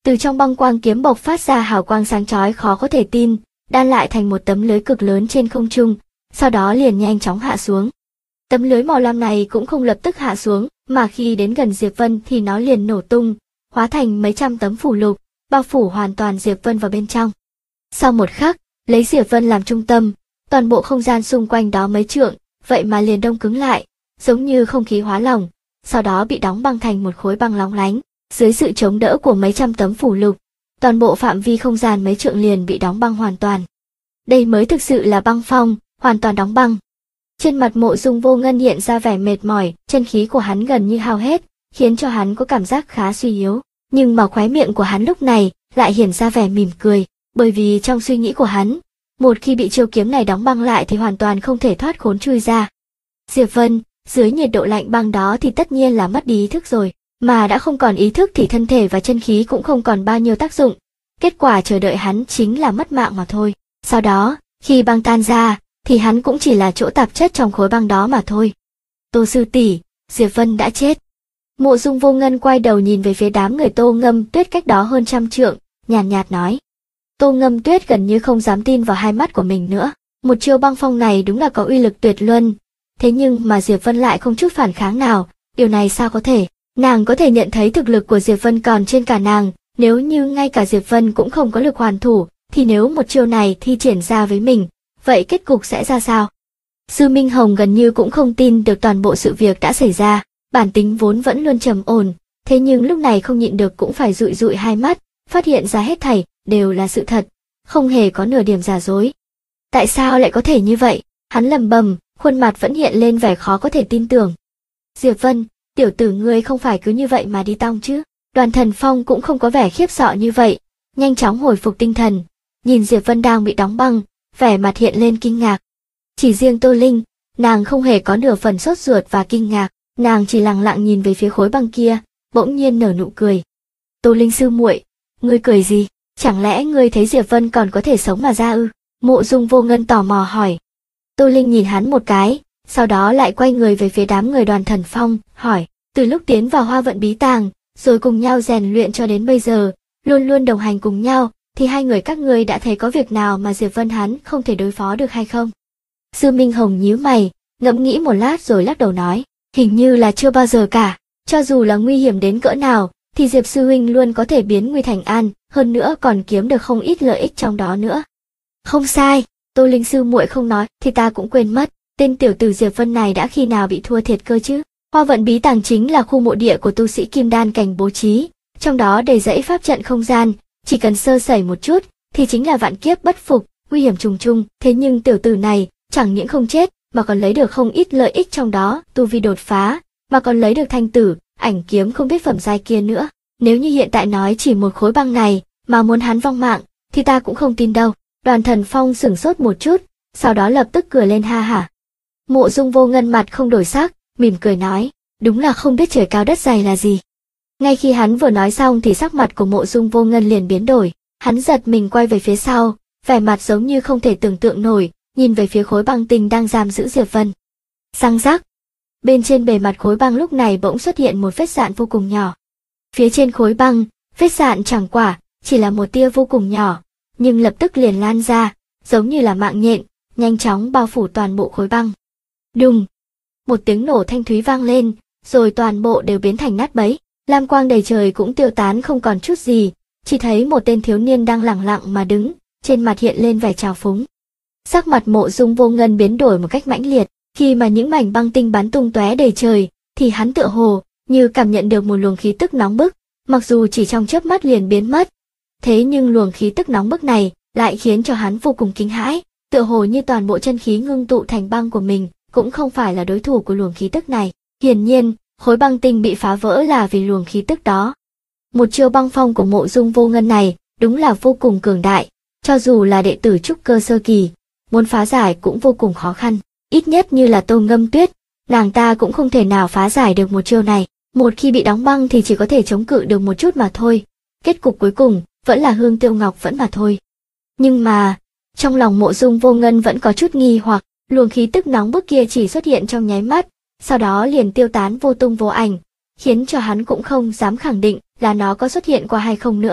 Từ trong băng quang kiếm bộc phát ra hào quang sáng chói khó có thể tin, đan lại thành một tấm lưới cực lớn trên không trung, sau đó liền nhanh chóng hạ xuống. Tấm lưới màu lam này cũng không lập tức hạ xuống, mà khi đến gần Diệp Vân thì nó liền nổ tung, hóa thành mấy trăm tấm phù lục, bao phủ hoàn toàn Diệp Vân vào bên trong. Sau một khắc, lấy Diệp Vân làm trung tâm, toàn bộ không gian xung quanh đó mấy trượng, vậy mà liền đông cứng lại, giống như không khí hóa lỏng, sau đó bị đóng băng thành một khối băng lóng lánh. Dưới sự chống đỡ của mấy trăm tấm phù lục, toàn bộ phạm vi không gian mấy trượng liền bị đóng băng hoàn toàn. Đây mới thực sự là băng phong, hoàn toàn đóng băng. Trên mặt Mộ Dung Vô Ngân hiện ra vẻ mệt mỏi, chân khí của hắn gần như hao hết, khiến cho hắn có cảm giác khá suy yếu. Nhưng mà khóe miệng của hắn lúc này lại hiện ra vẻ mỉm cười, bởi vì trong suy nghĩ của hắn, một khi bị chiêu kiếm này đóng băng lại thì hoàn toàn không thể thoát khốn chui ra. Diệp Vân, dưới nhiệt độ lạnh băng đó thì tất nhiên là mất đi ý thức rồi, mà đã không còn ý thức thì thân thể và chân khí cũng không còn bao nhiêu tác dụng. Kết quả chờ đợi hắn chính là mất mạng mà thôi. Sau đó, khi băng tan ra, thì hắn cũng chỉ là chỗ tạp chất trong khối băng đó mà thôi. Tô sư tỷ, Diệp Vân đã chết. Mộ Dung Vô Ngân quay đầu nhìn về phía đám người Tô Ngâm Tuyết cách đó hơn trăm trượng, nhàn nhạt nói. Tô Ngâm Tuyết gần như không dám tin vào hai mắt của mình nữa. Một chiêu băng phong này đúng là có uy lực tuyệt luân. Thế nhưng mà Diệp Vân lại không chút phản kháng nào, điều này sao có thể? Nàng có thể nhận thấy thực lực của Diệp Vân còn trên cả nàng, nếu như ngay cả Diệp Vân cũng không có lực hoàn thủ, thì nếu một chiêu này thi triển ra với mình, vậy kết cục sẽ ra sao? Sư Minh Hồng gần như cũng không tin được toàn bộ sự việc đã xảy ra, bản tính vốn vẫn luôn trầm ổn, thế nhưng lúc này không nhịn được cũng phải dụi dụi hai mắt, phát hiện ra hết thảy đều là sự thật, không hề có nửa điểm giả dối. Tại sao lại có thể như vậy? Hắn lẩm bẩm, khuôn mặt vẫn hiện lên vẻ khó có thể tin tưởng. Diệp Vân, tiểu tử ngươi không phải cứ như vậy mà đi tong chứ? Đoàn Thần Phong cũng không có vẻ khiếp sợ như vậy, nhanh chóng hồi phục tinh thần, nhìn Diệp Vân đang bị đóng băng, vẻ mặt hiện lên kinh ngạc. Chỉ riêng Tô Linh, nàng không hề có nửa phần sốt ruột và kinh ngạc, nàng chỉ lặng lặng nhìn về phía khối băng kia, bỗng nhiên nở nụ cười. Tô Linh sư muội, ngươi cười gì? Chẳng lẽ ngươi thấy Diệp Vân còn có thể sống mà ra ư? Mộ Dung Vô Ngân tò mò hỏi. Tô Linh nhìn hắn một cái, sau đó lại quay người về phía đám người Đoàn Thần Phong, hỏi, từ lúc tiến vào Hoa Vận Bí Tàng, rồi cùng nhau rèn luyện cho đến bây giờ, luôn luôn đồng hành cùng nhau, thì hai người các ngươi đã thấy có việc nào mà Diệp Vân hắn không thể đối phó được hay không? Sư Minh Hồng nhíu mày, ngẫm nghĩ một lát rồi lắc đầu nói, hình như là chưa bao giờ cả, cho dù là nguy hiểm đến cỡ nào, thì Diệp sư huynh luôn có thể biến nguy thành an, hơn nữa còn kiếm được không ít lợi ích trong đó nữa. Không sai, Tô Linh sư muội không nói, thì ta cũng quên mất, tên tiểu tử Diệp Vân này đã khi nào bị thua thiệt cơ chứ? Hoa Vận Bí Tàng chính là khu mộ địa của tu sĩ Kim Đan cảnh bố trí, trong đó đầy dẫy pháp trận không gian, chỉ cần sơ sẩy một chút, thì chính là vạn kiếp bất phục, nguy hiểm trùng trùng. Thế nhưng tiểu tử này chẳng những không chết, mà còn lấy được không ít lợi ích trong đó, tu vi đột phá, mà còn lấy được thanh tử, ảnh kiếm không biết phẩm giai kia nữa. Nếu như hiện tại nói chỉ một khối băng này, mà muốn hắn vong mạng, thì ta cũng không tin đâu. Đoàn Thần Phong sửng sốt một chút, sau đó lập tức cười lên ha hả. Mộ Dung Vô Ngân mặt không đổi sắc, mỉm cười nói, đúng là không biết trời cao đất dày là gì. Ngay khi hắn vừa nói xong thì sắc mặt của Mộ Dung Vô Ngân liền biến đổi, hắn giật mình quay về phía sau, vẻ mặt giống như không thể tưởng tượng nổi, nhìn về phía khối băng tinh đang giam giữ Diệp Vân. Răng rắc, bên trên bề mặt khối băng lúc này bỗng xuất hiện một vết rạn vô cùng nhỏ. Phía trên khối băng, vết rạn chẳng qua chỉ là một tia vô cùng nhỏ, nhưng lập tức liền lan ra, giống như là mạng nhện, nhanh chóng bao phủ toàn bộ khối băng. Đùng, một tiếng nổ thanh thúy vang lên, rồi toàn bộ đều biến thành nát bấy, lam quang đầy trời cũng tiêu tán không còn chút gì, chỉ thấy một tên thiếu niên đang lẳng lặng mà đứng, trên mặt hiện lên vẻ trào phúng. Sắc mặt Mộ Dung Vô Ngân biến đổi một cách mãnh liệt, khi mà những mảnh băng tinh bắn tung tóe đầy trời, thì hắn tựa hồ như cảm nhận được một luồng khí tức nóng bức, mặc dù chỉ trong chớp mắt liền biến mất. Thế nhưng luồng khí tức nóng bức này lại khiến cho hắn vô cùng kinh hãi, tựa hồ như toàn bộ chân khí ngưng tụ thành băng của mình cũng không phải là đối thủ của luồng khí tức này. Hiển nhiên, khối băng tinh bị phá vỡ là vì luồng khí tức đó. Một chiêu băng phong của Mộ Dung Vô Ngân này đúng là vô cùng cường đại, cho dù là đệ tử trúc cơ sơ kỳ, muốn phá giải cũng vô cùng khó khăn, ít nhất như là Tô Ngâm Tuyết, nàng ta cũng không thể nào phá giải được một chiêu này, một khi bị đóng băng thì chỉ có thể chống cự được một chút mà thôi, kết cục cuối cùng vẫn là Hương Tiêu Ngọc vẫn mà thôi. Nhưng mà, trong lòng Mộ Dung Vô Ngân vẫn có chút nghi hoặc, luồng khí tức nóng bức kia chỉ xuất hiện trong nháy mắt, sau đó liền tiêu tán vô tung vô ảnh, khiến cho hắn cũng không dám khẳng định là nó có xuất hiện qua hay không nữa,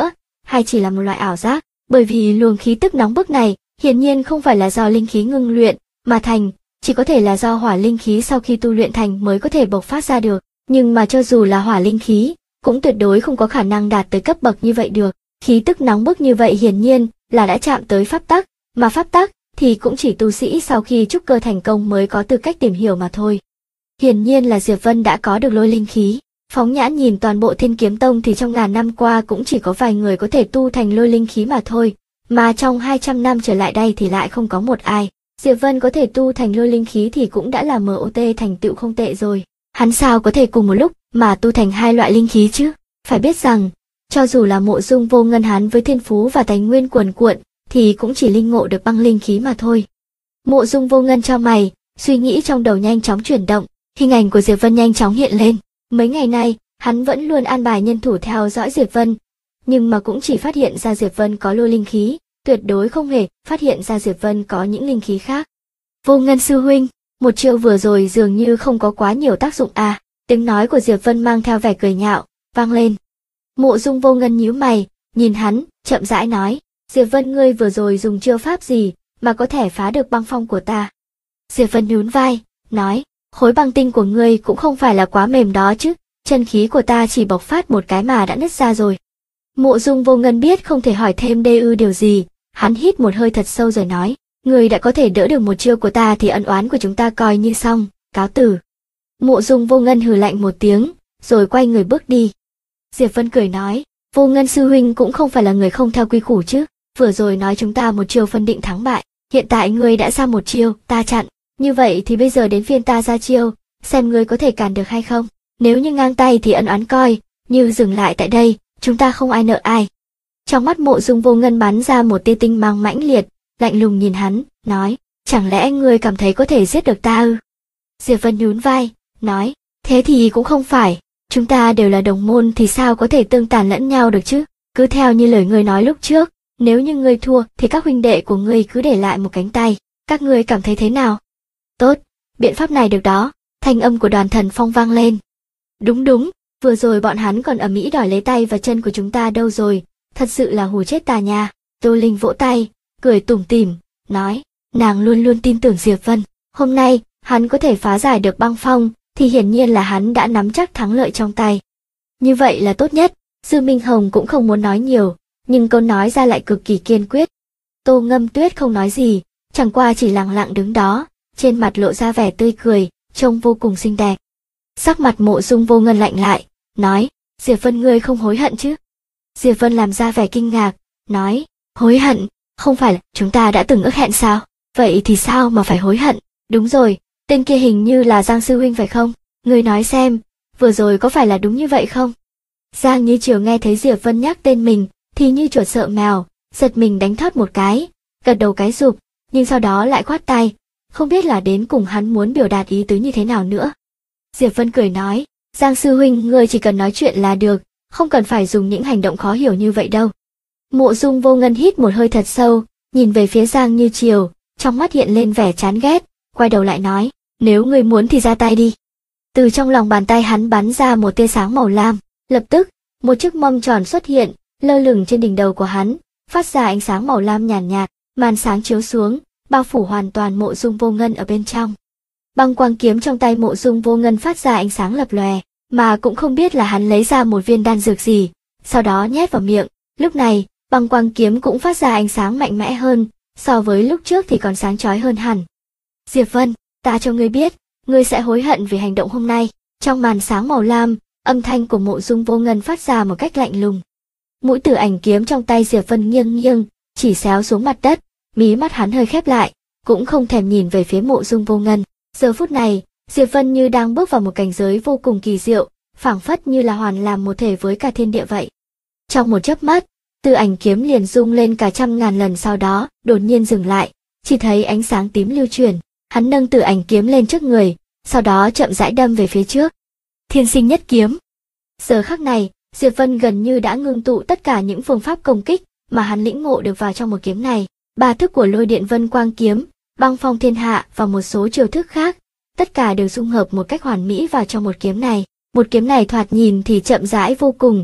hay chỉ là một loại ảo giác, bởi vì luồng khí tức nóng bức này hiển nhiên không phải là do linh khí ngưng luyện mà thành, chỉ có thể là do hỏa linh khí sau khi tu luyện thành mới có thể bộc phát ra được, nhưng mà cho dù là hỏa linh khí, cũng tuyệt đối không có khả năng đạt tới cấp bậc như vậy được. Khí tức nóng bức như vậy hiển nhiên là đã chạm tới pháp tắc, mà pháp tắc thì cũng chỉ tu sĩ sau khi trúc cơ thành công mới có tư cách tìm hiểu mà thôi. Hiển nhiên là Diệp Vân đã có được lôi linh khí. Phóng nhãn nhìn toàn bộ Thiên Kiếm Tông thì trong ngàn năm qua cũng chỉ có vài người có thể tu thành lôi linh khí mà thôi, mà trong 200 năm trở lại đây thì lại không có một ai. Diệp Vân có thể tu thành lôi linh khí thì cũng đã là MOT thành tựu không tệ rồi. Hắn sao có thể cùng một lúc mà tu thành hai loại linh khí chứ? Phải biết rằng, cho dù là Mộ Dung Vô Ngân hắn với thiên phú và tài nguyên cuồn cuộn, thì cũng chỉ linh ngộ được băng linh khí mà thôi. Mộ Dung Vô Ngân chau mày, suy nghĩ trong đầu nhanh chóng chuyển động, hình ảnh của Diệp Vân nhanh chóng hiện lên. Mấy ngày nay, hắn vẫn luôn an bài nhân thủ theo dõi Diệp Vân, nhưng mà cũng chỉ phát hiện ra Diệp Vân có lôi linh khí, tuyệt đối không hề phát hiện ra Diệp Vân có những linh khí khác. Vô Ngân sư huynh, một chiêu vừa rồi dường như không có quá nhiều tác dụng à? Tiếng nói của Diệp Vân mang theo vẻ cười nhạo, vang lên. Mộ Dung Vô Ngân nhíu mày, nhìn hắn, chậm rãi nói, Diệp Vân ngươi vừa rồi dùng chiêu pháp gì mà có thể phá được băng phong của ta? Diệp Vân nhún vai, nói, khối băng tinh của ngươi cũng không phải là quá mềm đó chứ, chân khí của ta chỉ bộc phát một cái mà đã nứt ra rồi. Mộ Dung Vô Ngân biết không thể hỏi thêm điều gì, hắn hít một hơi thật sâu rồi nói, ngươi đã có thể đỡ được một chiêu của ta thì ân oán của chúng ta coi như xong, cáo từ. Mộ Dung Vô Ngân hừ lạnh một tiếng, rồi quay người bước đi. Diệp Vân cười nói, Vô Ngân sư huynh cũng không phải là người không theo quy củ chứ, vừa rồi nói chúng ta một chiêu phân định thắng bại, hiện tại ngươi đã ra một chiêu, ta chặn, như vậy thì bây giờ đến phiên ta ra chiêu, xem ngươi có thể cản được hay không, nếu như ngang tay thì ân oán coi, như dừng lại tại đây, chúng ta không ai nợ ai. Trong mắt Mộ Dung Vô Ngân bắn ra một tia tinh mang mãnh liệt, lạnh lùng nhìn hắn, nói, chẳng lẽ ngươi cảm thấy có thể giết được ta ư? Diệp Vân nhún vai, nói, thế thì cũng không phải, chúng ta đều là đồng môn thì sao có thể tương tàn lẫn nhau được chứ, cứ theo như lời ngươi nói lúc trước, nếu như ngươi thua thì các huynh đệ của ngươi cứ để lại một cánh tay, các ngươi cảm thấy thế nào? Tốt, biện pháp này được đó, thanh âm của Đoàn Thần Phong vang lên. Đúng, vừa rồi bọn hắn còn ầm ĩ đòi lấy tay và chân của chúng ta đâu rồi, thật sự là hù chết ta nha. Tô Linh vỗ tay, cười tủm tỉm, nói, nàng luôn luôn tin tưởng Diệp Vân, hôm nay, hắn có thể phá giải được băng phong, thì hiển nhiên là hắn đã nắm chắc thắng lợi trong tay. Như vậy là tốt nhất, Dư Minh Hồng cũng không muốn nói nhiều, nhưng câu nói ra lại cực kỳ kiên quyết. Tô Ngâm Tuyết không nói gì, chẳng qua chỉ lặng lặng đứng đó, trên mặt lộ ra vẻ tươi cười, trông vô cùng xinh đẹp. Sắc mặt Mộ Dung Vô Ngân lạnh lại, nói, Diệp Vân ngươi không hối hận chứ? Diệp Vân làm ra vẻ kinh ngạc, nói, hối hận, không phải là chúng ta đã từng ước hẹn sao? Vậy thì sao mà phải hối hận? Đúng rồi, tên kia hình như là Giang sư huynh phải không? Ngươi nói xem, vừa rồi có phải là đúng như vậy không? Giang Như Triều nghe thấy Diệp Vân nhắc tên mình, thì như chuột sợ mèo, giật mình đánh thót một cái, gật đầu cái rụp, nhưng sau đó lại khoát tay, không biết là đến cùng hắn muốn biểu đạt ý tứ như thế nào nữa. Diệp Vân cười nói, Giang sư huynh ngươi chỉ cần nói chuyện là được, không cần phải dùng những hành động khó hiểu như vậy đâu. Mộ Dung Vô Ngân hít một hơi thật sâu, nhìn về phía Giang Như Triều, trong mắt hiện lên vẻ chán ghét, quay đầu lại nói, nếu ngươi muốn thì ra tay đi. Từ trong lòng bàn tay hắn bắn ra một tia sáng màu lam, lập tức, một chiếc mâm tròn xuất hiện, lơ lửng trên đỉnh đầu của hắn, phát ra ánh sáng màu lam nhàn nhạt, màn sáng chiếu xuống, bao phủ hoàn toàn Mộ Dung Vô Ngân ở bên trong. Băng quang kiếm trong tay Mộ Dung Vô Ngân phát ra ánh sáng lập lòe, mà cũng không biết là hắn lấy ra một viên đan dược gì, sau đó nhét vào miệng. Lúc này, băng quang kiếm cũng phát ra ánh sáng mạnh mẽ hơn, so với lúc trước thì còn sáng chói hơn hẳn. Diệp Vân, ta cho ngươi biết, ngươi sẽ hối hận vì hành động hôm nay. Trong màn sáng màu lam, âm thanh của Mộ Dung Vô Ngân phát ra một cách lạnh lùng. Mũi tử ảnh kiếm trong tay Diệp Vân nghiêng, chỉ xéo xuống mặt đất, mí mắt hắn hơi khép lại, cũng không thèm nhìn về phía Mộ Dung Vô Ngân. Giờ phút này, Diệp Vân như đang bước vào một cảnh giới vô cùng kỳ diệu, phảng phất như là hoàn làm một thể với cả thiên địa vậy. Trong một chớp mắt, tử ảnh kiếm liền rung lên cả trăm ngàn lần, sau đó đột nhiên dừng lại, chỉ thấy ánh sáng tím lưu chuyển, hắn nâng tử ảnh kiếm lên trước người, sau đó chậm rãi đâm về phía trước. Thiên sinh nhất kiếm. Giờ khắc này, Diệp Vân gần như đã ngưng tụ tất cả những phương pháp công kích mà hắn lĩnh ngộ được vào trong một kiếm này. Ba thức của Lôi Điện Vân Quang kiếm, Băng Phong Thiên Hạ và một số chiêu thức khác, tất cả đều dung hợp một cách hoàn mỹ vào trong một kiếm này. Một kiếm này thoạt nhìn thì chậm rãi vô cùng,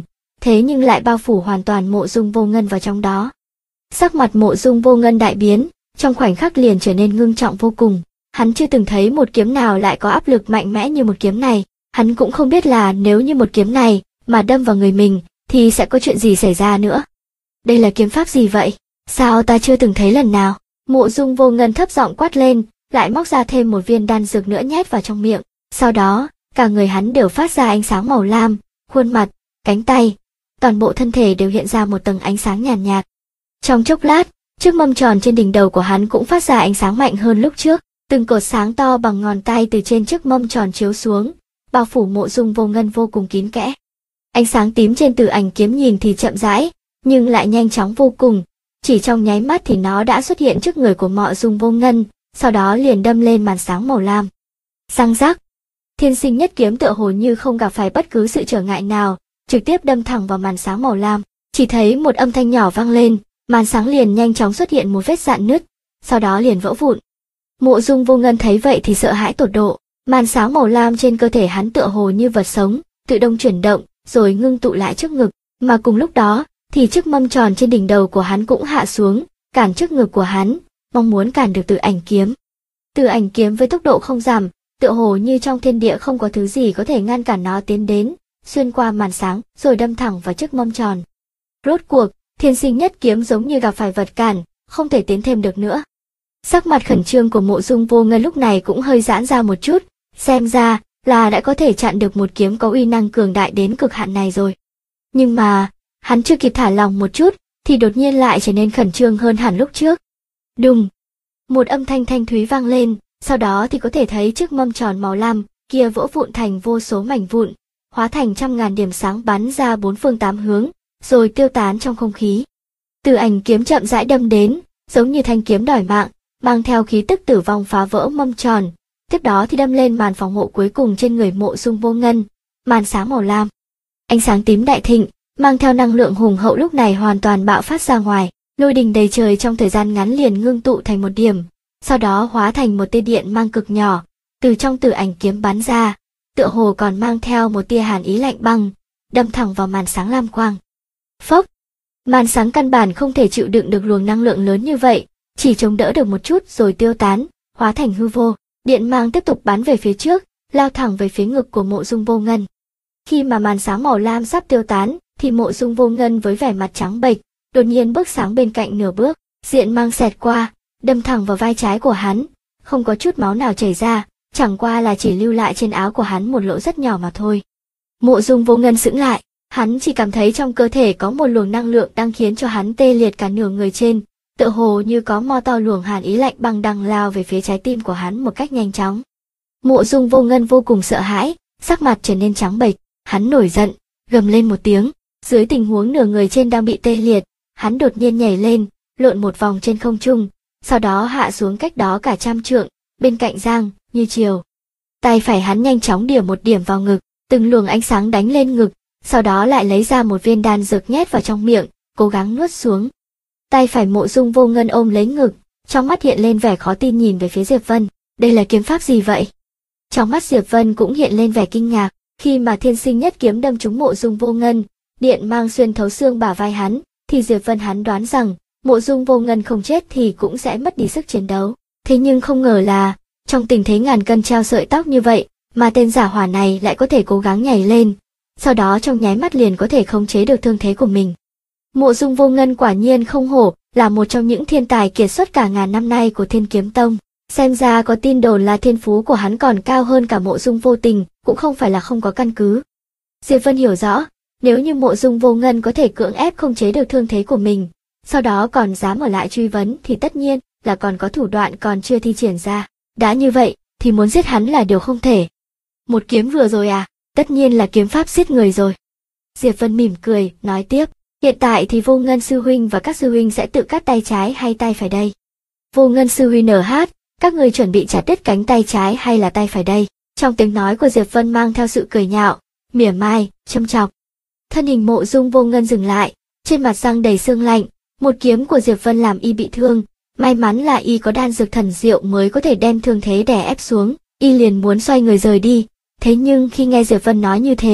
thế nhưng lại bao phủ hoàn toàn Mộ Dung Vô Ngân vào trong đó. Sắc mặt Mộ Dung Vô Ngân đại biến, trong khoảnh khắc liền trở nên ngưng trọng vô cùng. Hắn chưa từng thấy một kiếm nào lại có áp lực mạnh mẽ như một kiếm này. Hắn cũng không biết là nếu như một kiếm này mà đâm vào người mình thì sẽ có chuyện gì xảy ra nữa. Đây là kiếm pháp gì vậy? Sao ta chưa từng thấy lần nào? Mộ Dung Vô Ngân thấp giọng quát lên, lại móc ra thêm một viên đan dược nữa nhét vào trong miệng. Sau đó, cả người hắn đều phát ra ánh sáng màu lam, khuôn mặt, cánh tay, toàn bộ thân thể đều hiện ra một tầng ánh sáng nhàn nhạt. Trong chốc lát, chiếc mâm tròn trên đỉnh đầu của hắn cũng phát ra ánh sáng mạnh hơn lúc trước. Từng cột sáng to bằng ngón tay từ trên chiếc mâm tròn chiếu xuống, bao phủ Mộ Dung Vô Ngân vô cùng kín kẽ. Ánh sáng tím trên Tử Ảnh kiếm nhìn thì chậm rãi, nhưng lại nhanh chóng vô cùng. Chỉ trong nháy mắt thì nó đã xuất hiện trước người của Mộ Dung Vô Ngân, sau đó liền đâm lên màn sáng màu lam. Răng rắc, Thiên Sinh Nhất kiếm tựa hồ như không gặp phải bất cứ sự trở ngại nào, trực tiếp đâm thẳng vào màn sáng màu lam. Chỉ thấy một âm thanh nhỏ vang lên, màn sáng liền nhanh chóng xuất hiện một vết rạn nứt, sau đó liền vỡ vụn. Mộ Dung Vô Ngân thấy vậy thì sợ hãi tột độ, màn sáng màu lam trên cơ thể hắn tựa hồ như vật sống, tự động chuyển động, rồi ngưng tụ lại trước ngực, mà cùng lúc đó, thì chiếc mâm tròn trên đỉnh đầu của hắn cũng hạ xuống, cản trước ngực của hắn, mong muốn cản được Tử Ảnh kiếm. Tử Ảnh kiếm với tốc độ không giảm, tựa hồ như trong thiên địa không có thứ gì có thể ngăn cản nó tiến đến, xuyên qua màn sáng, rồi đâm thẳng vào chiếc mâm tròn. Rốt cuộc, Thiên Sinh Nhất kiếm giống như gặp phải vật cản, không thể tiến thêm được nữa. Sắc mặt khẩn trương của Mộ Dung Vô Ngân lúc này cũng hơi giãn ra một chút, xem ra là đã có thể chặn được một kiếm có uy năng cường đại đến cực hạn này rồi. Nhưng mà, hắn chưa kịp thả lòng một chút, thì đột nhiên lại trở nên khẩn trương hơn hẳn lúc trước. Đùng! Một âm thanh thanh thúy vang lên, sau đó thì có thể thấy chiếc mâm tròn màu lam kia vỡ vụn thành vô số mảnh vụn, hóa thành trăm ngàn điểm sáng bắn ra bốn phương tám hướng, rồi tiêu tán trong không khí. Tử Ảnh kiếm chậm rãi đâm đến, giống như thanh kiếm đòi mạng, mang theo khí tức tử vong phá vỡ mâm tròn, tiếp đó thì đâm lên màn phòng hộ cuối cùng trên người Mộ Dung Vô Ngân, màn sáng màu lam. Ánh sáng tím đại thịnh, mang theo năng lượng hùng hậu lúc này hoàn toàn bạo phát ra ngoài, lôi đình đầy trời trong thời gian ngắn liền ngưng tụ thành một điểm, sau đó hóa thành một tia điện mang cực nhỏ, từ trong Tử Ảnh kiếm bắn ra, tựa hồ còn mang theo một tia hàn ý lạnh băng, đâm thẳng vào màn sáng lam quang. Phốc! Màn sáng căn bản không thể chịu đựng được luồng năng lượng lớn như vậy, chỉ chống đỡ được một chút rồi tiêu tán, hóa thành hư vô. Điện mang tiếp tục bắn về phía trước, lao thẳng về phía ngực của Mộ Dung Vô Ngân. Khi mà màn sáng màu lam sắp tiêu tán, thì Mộ Dung Vô Ngân với vẻ mặt trắng bệch, đột nhiên bước sáng bên cạnh nửa bước, diện mang xẹt qua, đâm thẳng vào vai trái của hắn, không có chút máu nào chảy ra, chẳng qua là chỉ lưu lại trên áo của hắn một lỗ rất nhỏ mà thôi. Mộ Dung Vô Ngân sững lại, hắn chỉ cảm thấy trong cơ thể có một luồng năng lượng đang khiến cho hắn tê liệt cả nửa người trên, tựa hồ như có mo to luồng hàn ý lạnh băng đang lao về phía trái tim của hắn một cách nhanh chóng. Mộ Dung Vô Ngân vô cùng sợ hãi, sắc mặt trở nên trắng bệch, hắn nổi giận, gầm lên một tiếng. Dưới tình huống nửa người trên đang bị tê liệt, hắn đột nhiên nhảy lên, lộn một vòng trên không trung, sau đó hạ xuống cách đó cả trăm trượng, bên cạnh Giang Như Chiều. Tay phải hắn nhanh chóng điểm một điểm vào ngực, từng luồng ánh sáng đánh lên ngực, sau đó lại lấy ra một viên đan dược nhét vào trong miệng, cố gắng nuốt xuống. Tay phải Mộ Dung Vô Ngân ôm lấy ngực, trong mắt hiện lên vẻ khó tin nhìn về phía Diệp Vân. Đây là kiếm pháp gì vậy? Trong mắt Diệp Vân cũng hiện lên vẻ kinh ngạc, khi mà Thiên Sinh Nhất kiếm đâm trúng Mộ Dung Vô Ngân, điện mang xuyên thấu xương bả vai hắn, thì Diệp Vân hắn đoán rằng Mộ Dung Vô Ngân không chết thì cũng sẽ mất đi sức chiến đấu. Thế nhưng không ngờ là, trong tình thế ngàn cân treo sợi tóc như vậy, mà tên giả hỏa này lại có thể cố gắng nhảy lên, sau đó trong nháy mắt liền có thể khống chế được thương thế của mình. Mộ Dung Vô Ngân quả nhiên không hổ, là một trong những thiên tài kiệt xuất cả ngàn năm nay của Thiên Kiếm Tông. Xem ra có tin đồn là thiên phú của hắn còn cao hơn cả Mộ Dung Vô Tình, cũng không phải là không có căn cứ. Diệp Vân hiểu rõ, nếu như Mộ Dung Vô Ngân có thể cưỡng ép khống chế được thương thế của mình, sau đó còn dám ở lại truy vấn thì tất nhiên là còn có thủ đoạn còn chưa thi triển ra. Đã như vậy, thì muốn giết hắn là điều không thể. Một kiếm vừa rồi à, tất nhiên là kiếm pháp giết người rồi. Diệp Vân mỉm cười, nói tiếp, hiện tại thì Vô Ngân sư huynh và các sư huynh sẽ tự cắt tay trái hay tay phải đây? Vô Ngân sư huynh NH, các người chuẩn bị chặt đứt cánh tay trái hay là tay phải đây? Trong tiếng nói của Diệp Vân mang theo sự cười nhạo, mỉa mai, châm chọc. Thân hình Mộ Dung Vô Ngân dừng lại, trên mặt răng đầy sương lạnh, một kiếm của Diệp Vân làm y bị thương, may mắn là y có đan dược thần diệu mới có thể đem thương thế đè ép xuống, y liền muốn xoay người rời đi, thế nhưng khi nghe Diệp Vân nói như thế,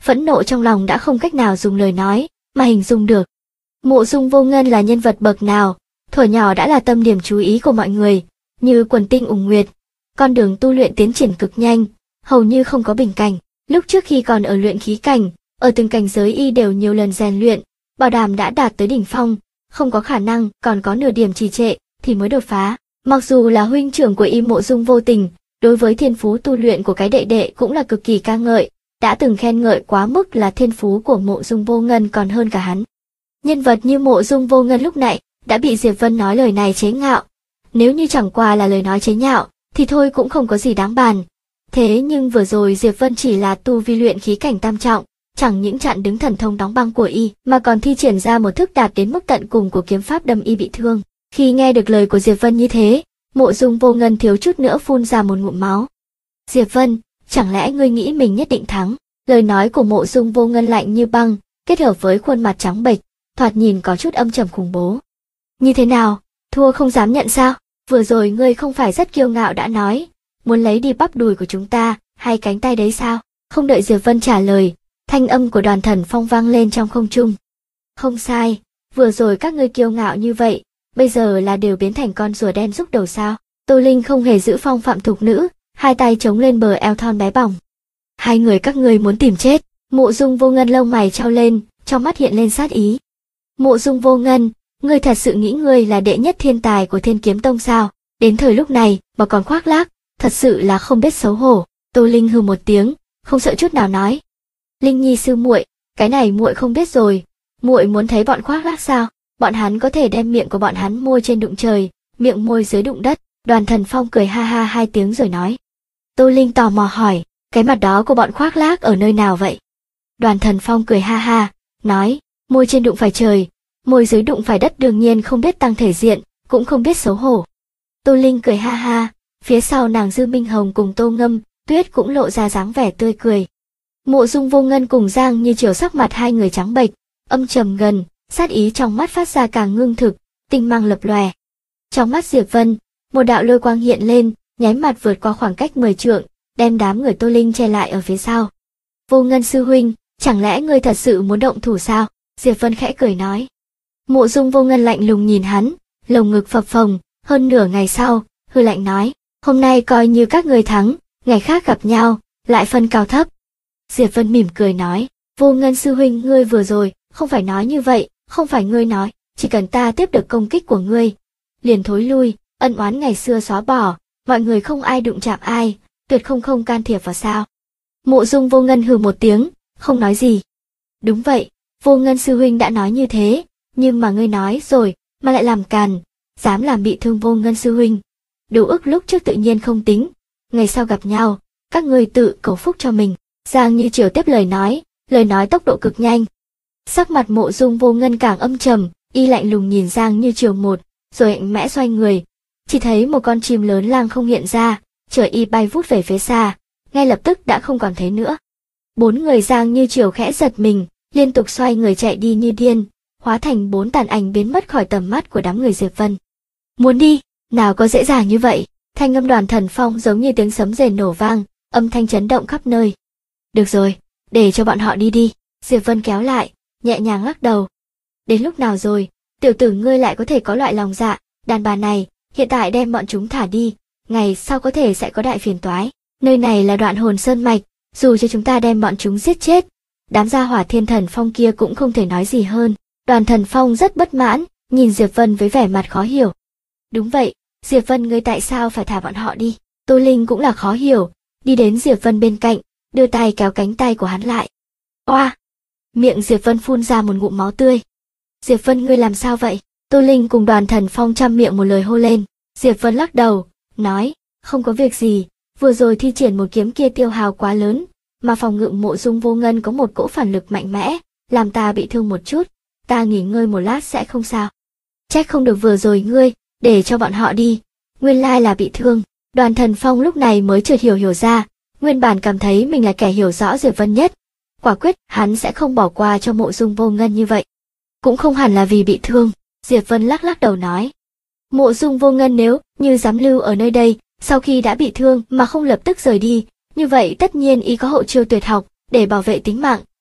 phẫn nộ trong lòng đã không cách nào dùng lời nói mà hình dung được. Mộ Dung Vô Ngân là nhân vật bậc nào, thuở nhỏ đã là tâm điểm chú ý của mọi người, như quần tinh ủng nguyệt, con đường tu luyện tiến triển cực nhanh, hầu như không có bình cảnh. Lúc trước khi còn ở luyện khí cảnh, ở từng cảnh giới y đều nhiều lần rèn luyện, bảo đảm đã đạt tới đỉnh phong, không có khả năng còn có nửa điểm trì trệ thì mới đột phá. Mặc dù là huynh trưởng của y Mộ Dung Vô Tình, đối với thiên phú tu luyện của cái đệ đệ cũng là cực kỳ ca ngợi, đã từng khen ngợi quá mức là thiên phú của Mộ Dung Vô Ngân còn hơn cả hắn. Nhân vật như Mộ Dung Vô Ngân lúc nãy đã bị Diệp Vân nói lời này chế nhạo. Nếu như chẳng qua là lời nói chế nhạo thì thôi cũng không có gì đáng bàn. Thế nhưng vừa rồi Diệp Vân chỉ là tu vi luyện khí cảnh tam trọng, chẳng những chặn đứng thần thông đóng băng của y mà còn thi triển ra một thức đạt đến mức tận cùng của kiếm pháp đâm y bị thương. Khi nghe được lời của Diệp Vân như thế, Mộ Dung Vô Ngân thiếu chút nữa phun ra một ngụm máu. Diệp Vân, chẳng lẽ ngươi nghĩ mình nhất định thắng? Lời nói của Mộ Dung Vô Ngân lạnh như băng, kết hợp với khuôn mặt trắng bệch, thoạt nhìn có chút âm trầm khủng bố. Như thế nào, thua không dám nhận sao? Vừa rồi ngươi không phải rất kiêu ngạo đã nói, muốn lấy đi bắp đùi của chúng ta, hay cánh tay đấy sao? Không đợi Diệp Vân trả lời, thanh âm của Đoàn Thần Phong vang lên trong không trung. Không sai, vừa rồi các ngươi kiêu ngạo như vậy, bây giờ là đều biến thành con rùa đen rúc đầu sao? Tô Linh không hề giữ phong phạm thục nữ, hai tay chống lên bờ eo thon bé bỏng. Hai người các ngươi muốn tìm chết? Mộ Dung Vô Ngân lông mày trao lên, trong mắt hiện lên sát ý. Mộ Dung Vô Ngân, ngươi thật sự nghĩ ngươi là đệ nhất thiên tài của Thiên Kiếm Tông sao? Đến thời lúc này mà còn khoác lác, thật sự là không biết xấu hổ. Tô Linh hừ một tiếng, không sợ chút nào nói. Linh Nhi sư muội, cái này muội không biết rồi. Muội muốn thấy bọn khoác lác sao? Bọn hắn có thể đem miệng của bọn hắn môi trên đụng trời, miệng môi dưới đụng đất. Đoàn Thần Phong cười ha ha hai tiếng rồi nói. Tô Linh tò mò hỏi, cái mặt đó của bọn khoác lác ở nơi nào vậy? Đoàn Thần Phong cười ha ha, nói, môi trên đụng phải trời, môi dưới đụng phải đất, đương nhiên không biết tăng thể diện, cũng không biết xấu hổ. Tô Linh cười ha ha, phía sau nàng Dư Minh Hồng cùng Tô Ngâm, Tuyết cũng lộ ra dáng vẻ tươi cười. Mộ Dung Vô Ngân cùng Giang Như Chiều sắc mặt hai người trắng bệch, âm trầm gần, sát ý trong mắt phát ra càng ngưng thực, tinh mang lập lòe. Trong mắt Diệp Vân, một đạo lôi quang hiện lên, nháy mắt vượt qua khoảng cách 10 trượng, đem đám người Tô Linh che lại ở phía sau. Vô Ngân sư huynh, chẳng lẽ ngươi thật sự muốn động thủ sao? Diệp Vân khẽ cười nói. Mộ Dung Vô Ngân lạnh lùng nhìn hắn, lồng ngực phập phồng, hơn nửa ngày sau, hư lạnh nói, hôm nay coi như các ngươi thắng, ngày khác gặp nhau, lại phân cao thấp. Diệp Vân mỉm cười nói, Vô Ngân sư huynh, ngươi vừa rồi, không phải nói như vậy, không phải ngươi nói, chỉ cần ta tiếp được công kích của ngươi, liền thối lui, ân oán ngày xưa xóa bỏ, mọi người không ai đụng chạm ai, tuyệt không can thiệp vào sao. Mộ Dung Vô Ngân hừ một tiếng, không nói gì. Đúng vậy, Vô Ngân sư huynh đã nói như thế, nhưng mà ngươi nói rồi, mà lại làm càn, dám làm bị thương Vô Ngân sư huynh. Điều ước lúc trước tự nhiên không tính, ngày sau gặp nhau, các ngươi tự cầu phúc cho mình. Giang Như Chiều tiếp lời nói tốc độ cực nhanh. Sắc mặt Mộ Dung Vô Ngân càng âm trầm, y lạnh lùng nhìn Giang Như Chiều một, rồi mạnh mẽ xoay người. Chỉ thấy một con chim lớn lang không hiện ra, chở y bay vút về phía xa, ngay lập tức đã không còn thấy nữa. Bốn người Giang Như Chiều khẽ giật mình, liên tục xoay người chạy đi như điên, hóa thành bốn tàn ảnh biến mất khỏi tầm mắt của đám người Diệp Vân. Muốn đi, nào có dễ dàng như vậy? Thanh âm Đoàn Thần Phong giống như tiếng sấm rền nổ vang, âm thanh chấn động khắp nơi. Được rồi, để cho bọn họ đi đi. Diệp Vân kéo lại, nhẹ nhàng lắc đầu. Đến lúc nào rồi, tiểu tử ngươi lại có thể có loại lòng dạ đàn bà này? Hiện tại đem bọn chúng thả đi, ngày sau có thể sẽ có đại phiền toái. Nơi này là Đoạn Hồn Sơn mạch, dù cho chúng ta đem bọn chúng giết chết, đám gia hỏa Thiên Thần Phong kia cũng không thể nói gì hơn. Đoàn Thần Phong rất bất mãn, nhìn Diệp Vân với vẻ mặt khó hiểu. Đúng vậy, Diệp Vân ngươi tại sao phải thả bọn họ đi? Tô Linh cũng là khó hiểu, đi đến Diệp Vân bên cạnh, đưa tay kéo cánh tay của hắn lại. Oa! Miệng Diệp Vân phun ra một ngụm máu tươi. Diệp Vân ngươi làm sao vậy? Tô Linh cùng Đoàn Thần Phong trăm miệng một lời hô lên. Diệp Vân lắc đầu, nói, không có việc gì, vừa rồi thi triển một kiếm kia tiêu hao quá lớn, mà phòng ngự Mộ Dung Vô Ngân có một cỗ phản lực mạnh mẽ, làm ta bị thương một chút, ta nghỉ ngơi một lát sẽ không sao. Trách không được vừa rồi ngươi, để cho bọn họ đi, nguyên lai là bị thương. Đoàn Thần Phong lúc này mới chợt hiểu ra, nguyên bản cảm thấy mình là kẻ hiểu rõ Diệp Vân nhất, quả quyết hắn sẽ không bỏ qua cho Mộ Dung Vô Ngân như vậy. Cũng không hẳn là vì bị thương, Diệp Vân lắc đầu nói. Mộ Dung Vô Ngân nếu như dám lưu ở nơi đây, sau khi đã bị thương mà không lập tức rời đi, như vậy tất nhiên y có hậu chiêu tuyệt học để bảo vệ tính mạng,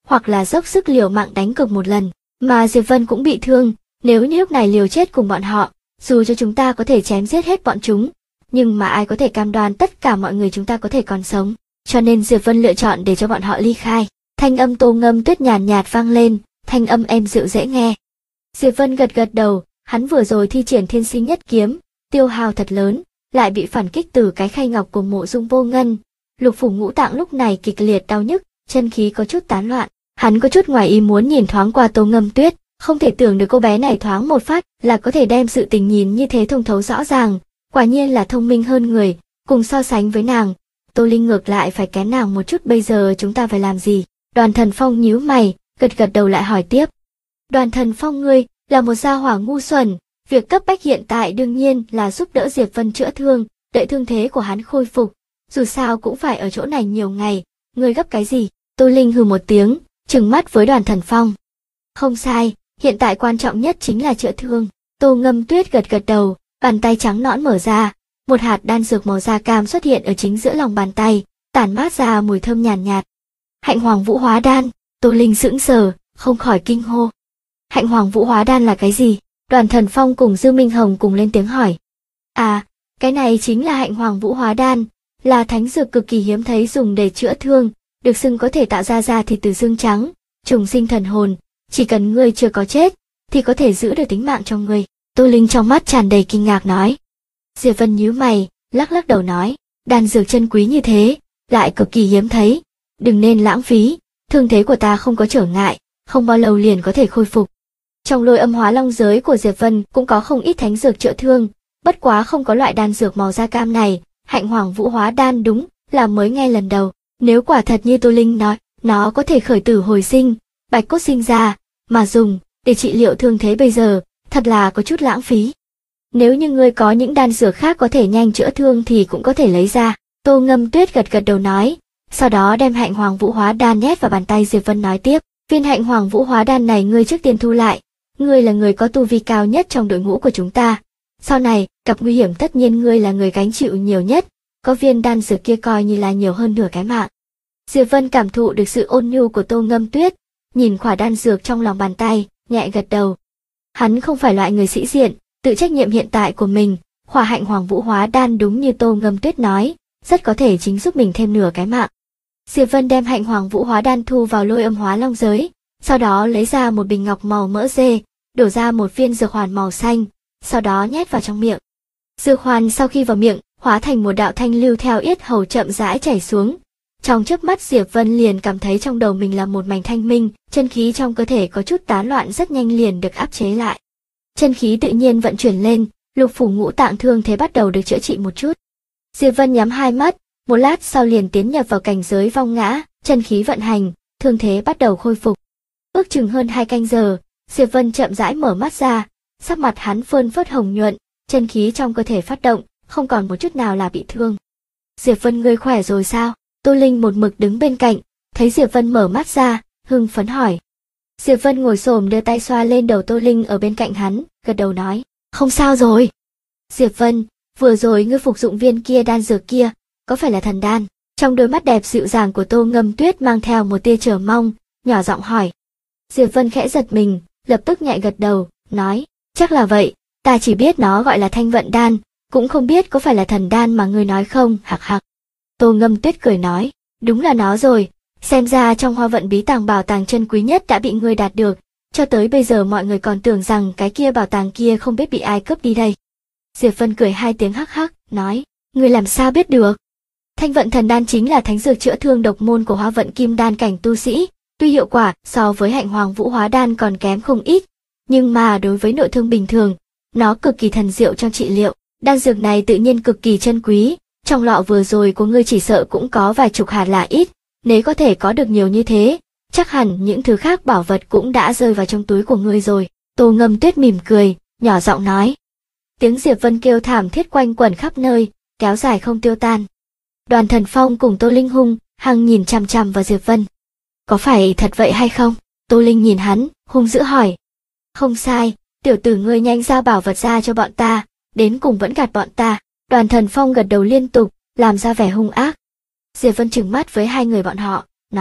hoặc là dốc sức liều mạng đánh cược một lần, mà Diệp Vân cũng bị thương, nếu như lúc này liều chết cùng bọn họ, dù cho chúng ta có thể chém giết hết bọn chúng, nhưng mà ai có thể cam đoan tất cả mọi người chúng ta có thể còn sống, cho nên Diệp Vân lựa chọn để cho bọn họ ly khai. Thanh âm Tô Ngâm Tuyết nhàn nhạt vang lên, thanh âm êm dịu dễ nghe. Diệp Vân gật gật đầu, hắn vừa rồi thi triển Thiên Sinh Nhất Kiếm, tiêu hao thật lớn, lại bị phản kích từ cái khay ngọc của Mộ Dung Vô Ngân. Lục phủ ngũ tạng lúc này kịch liệt đau nhức, chân khí có chút tán loạn. Hắn có chút ngoài ý muốn nhìn thoáng qua Tô Ngâm Tuyết, không thể tưởng được cô bé này thoáng một phát là có thể đem sự tình nhìn như thế thông thấu rõ ràng, quả nhiên là thông minh hơn người, cùng so sánh với nàng, Tô Linh ngược lại phải kén nàng một chút. Bây giờ chúng ta phải làm gì? Đoàn Thần Phong nhíu mày, gật gật đầu lại hỏi tiếp. Đoàn Thần Phong ngươi là một gia hỏa ngu xuẩn, việc cấp bách hiện tại đương nhiên là giúp đỡ Diệp Vân chữa thương, đợi thương thế của hắn khôi phục, dù sao cũng phải ở chỗ này nhiều ngày, ngươi gấp cái gì? Tô Linh hừ một tiếng, trừng mắt với Đoàn Thần Phong. Không sai, hiện tại quan trọng nhất chính là chữa thương. Tô Ngâm Tuyết gật gật đầu, bàn tay trắng nõn mở ra, một hạt đan dược màu da cam xuất hiện ở chính giữa lòng bàn tay, tản mát ra mùi thơm nhàn nhạt. Hạnh Hoàng Vũ Hóa Đan. Tô Linh sững sờ, không khỏi kinh hô. Hạnh Hoàng Vũ Hóa Đan là cái gì? Đoàn Thần Phong cùng Dư Minh Hồng cùng lên tiếng hỏi. À, cái này chính là Hạnh Hoàng Vũ Hóa Đan, là thánh dược cực kỳ hiếm thấy dùng để chữa thương, được xưng có thể tạo ra da thịt từ xương trắng, trùng sinh thần hồn, chỉ cần ngươi chưa có chết, thì có thể giữ được tính mạng cho ngươi. Tô Linh trong mắt tràn đầy kinh ngạc nói. Diệp Vân nhíu mày, lắc lắc đầu nói, đan dược chân quý như thế, lại cực kỳ hiếm thấy, đừng nên lãng phí, thương thế của ta không có trở ngại, không bao lâu liền có thể khôi phục. Trong Lôi Âm Hóa Long giới của Diệp Vân cũng có không ít thánh dược chữa thương, bất quá không có loại đan dược màu da cam này, Hạnh Hoàng Vũ Hóa Đan đúng là mới nghe lần đầu. Nếu quả thật như Tô Linh nói, nó có thể khởi tử hồi sinh, bạch cốt sinh ra, mà dùng để trị liệu thương thế bây giờ, thật là có chút lãng phí. Nếu như ngươi có những đan dược khác có thể nhanh chữa thương thì cũng có thể lấy ra. Tô Ngâm Tuyết gật gật đầu nói, sau đó đem Hạnh Hoàng Vũ Hóa Đan nhét vào bàn tay Diệp Vân nói tiếp, viên Hạnh Hoàng Vũ Hóa Đan này ngươi trước tiên thu lại, ngươi là người có tu vi cao nhất trong đội ngũ của chúng ta. Sau này, gặp nguy hiểm tất nhiên ngươi là người gánh chịu nhiều nhất, có viên đan dược kia coi như là nhiều hơn nửa cái mạng. Diệp Vân cảm thụ được sự ôn nhu của Tô Ngâm Tuyết, nhìn khỏa đan dược trong lòng bàn tay, nhẹ gật đầu. Hắn không phải loại người sĩ diện, tự trách nhiệm hiện tại của mình, khỏa Hạnh Hoàng Vũ Hóa Đan đúng như Tô Ngâm Tuyết nói, rất có thể chính giúp mình thêm nửa cái mạng. Diệp Vân đem Hạnh Hoàng Vũ Hóa Đan thu vào Lôi Âm Hóa Long giới, sau đó lấy ra một bình ngọc màu mỡ dê, đổ ra một viên dược hoàn màu xanh, sau đó nhét vào trong miệng. Dược hoàn sau khi vào miệng, hóa thành một đạo thanh lưu theo yết hầu chậm rãi chảy xuống. Trong chớp mắt Diệp Vân liền cảm thấy trong đầu mình là một mảnh thanh minh, chân khí trong cơ thể có chút tán loạn rất nhanh liền được áp chế lại. Chân khí tự nhiên vận chuyển lên, lục phủ ngũ tạng thương thế bắt đầu được chữa trị một chút. Diệp Vân nhắm hai mắt, một lát sau liền tiến nhập vào cảnh giới vong ngã, chân khí vận hành, thương thế bắt đầu khôi phục. Ước chừng hơn 2 canh giờ, Diệp Vân chậm rãi mở mắt ra, sắc mặt hắn phơn phớt hồng nhuận, chân khí trong cơ thể phát động, không còn một chút nào là bị thương. Diệp Vân ngươi khỏe rồi sao? Tô Linh một mực đứng bên cạnh, thấy Diệp Vân mở mắt ra, hưng phấn hỏi. Diệp Vân ngồi xổm đưa tay xoa lên đầu Tô Linh ở bên cạnh hắn, gật đầu nói, không sao rồi. Diệp Vân, vừa rồi ngươi phục dụng viên kia đan dược kia, có phải là thần đan? Trong đôi mắt đẹp dịu dàng của Tô Ngâm Tuyết mang theo một tia chờ mong, nhỏ giọng hỏi. Diệp Vân khẽ giật mình, lập tức nhẹ gật đầu, nói, chắc là vậy, ta chỉ biết nó gọi là Thanh Vận đan, cũng không biết có phải là thần đan mà ngươi nói không, hạc hạc. Tô Ngâm Tuyết cười nói, đúng là nó rồi, xem ra trong Hoa Vận bí tàng bảo tàng chân quý nhất đã bị ngươi đạt được, cho tới bây giờ mọi người còn tưởng rằng cái kia bảo tàng kia không biết bị ai cướp đi đây. Diệp Vân cười hai tiếng hắc hắc, nói, ngươi làm sao biết được? Thanh Vận thần đan chính là thánh dược chữa thương độc môn của Hoa Vận kim đan cảnh tu sĩ, tuy hiệu quả so với Hạnh Hoàng Vũ Hóa Đan còn kém không ít, nhưng mà đối với nội thương bình thường, nó cực kỳ thần diệu trong trị liệu. Đan dược này tự nhiên cực kỳ chân quý, trong lọ vừa rồi của ngươi chỉ sợ cũng có vài chục hạt là ít, nếu có thể có được nhiều như thế, chắc hẳn những thứ khác bảo vật cũng đã rơi vào trong túi của ngươi rồi. Tô Ngâm Tuyết mỉm cười, nhỏ giọng nói. Tiếng Diệp Vân kêu thảm thiết quanh quẩn khắp nơi, kéo dài không tiêu tan. Đoàn Thần Phong cùng Tô Linh hung hăng nhìn chằm chằm vào Diệp Vân. Có phải thật vậy hay không? Tô Linh nhìn hắn, hung dữ hỏi. Không sai, tiểu tử ngươi nhanh giao bảo vật ra cho bọn ta, đến cùng vẫn gạt bọn ta. Đoàn Thần Phong gật đầu liên tục, làm ra vẻ hung ác. Diệp Vân trừng mắt với hai người bọn họ, nói,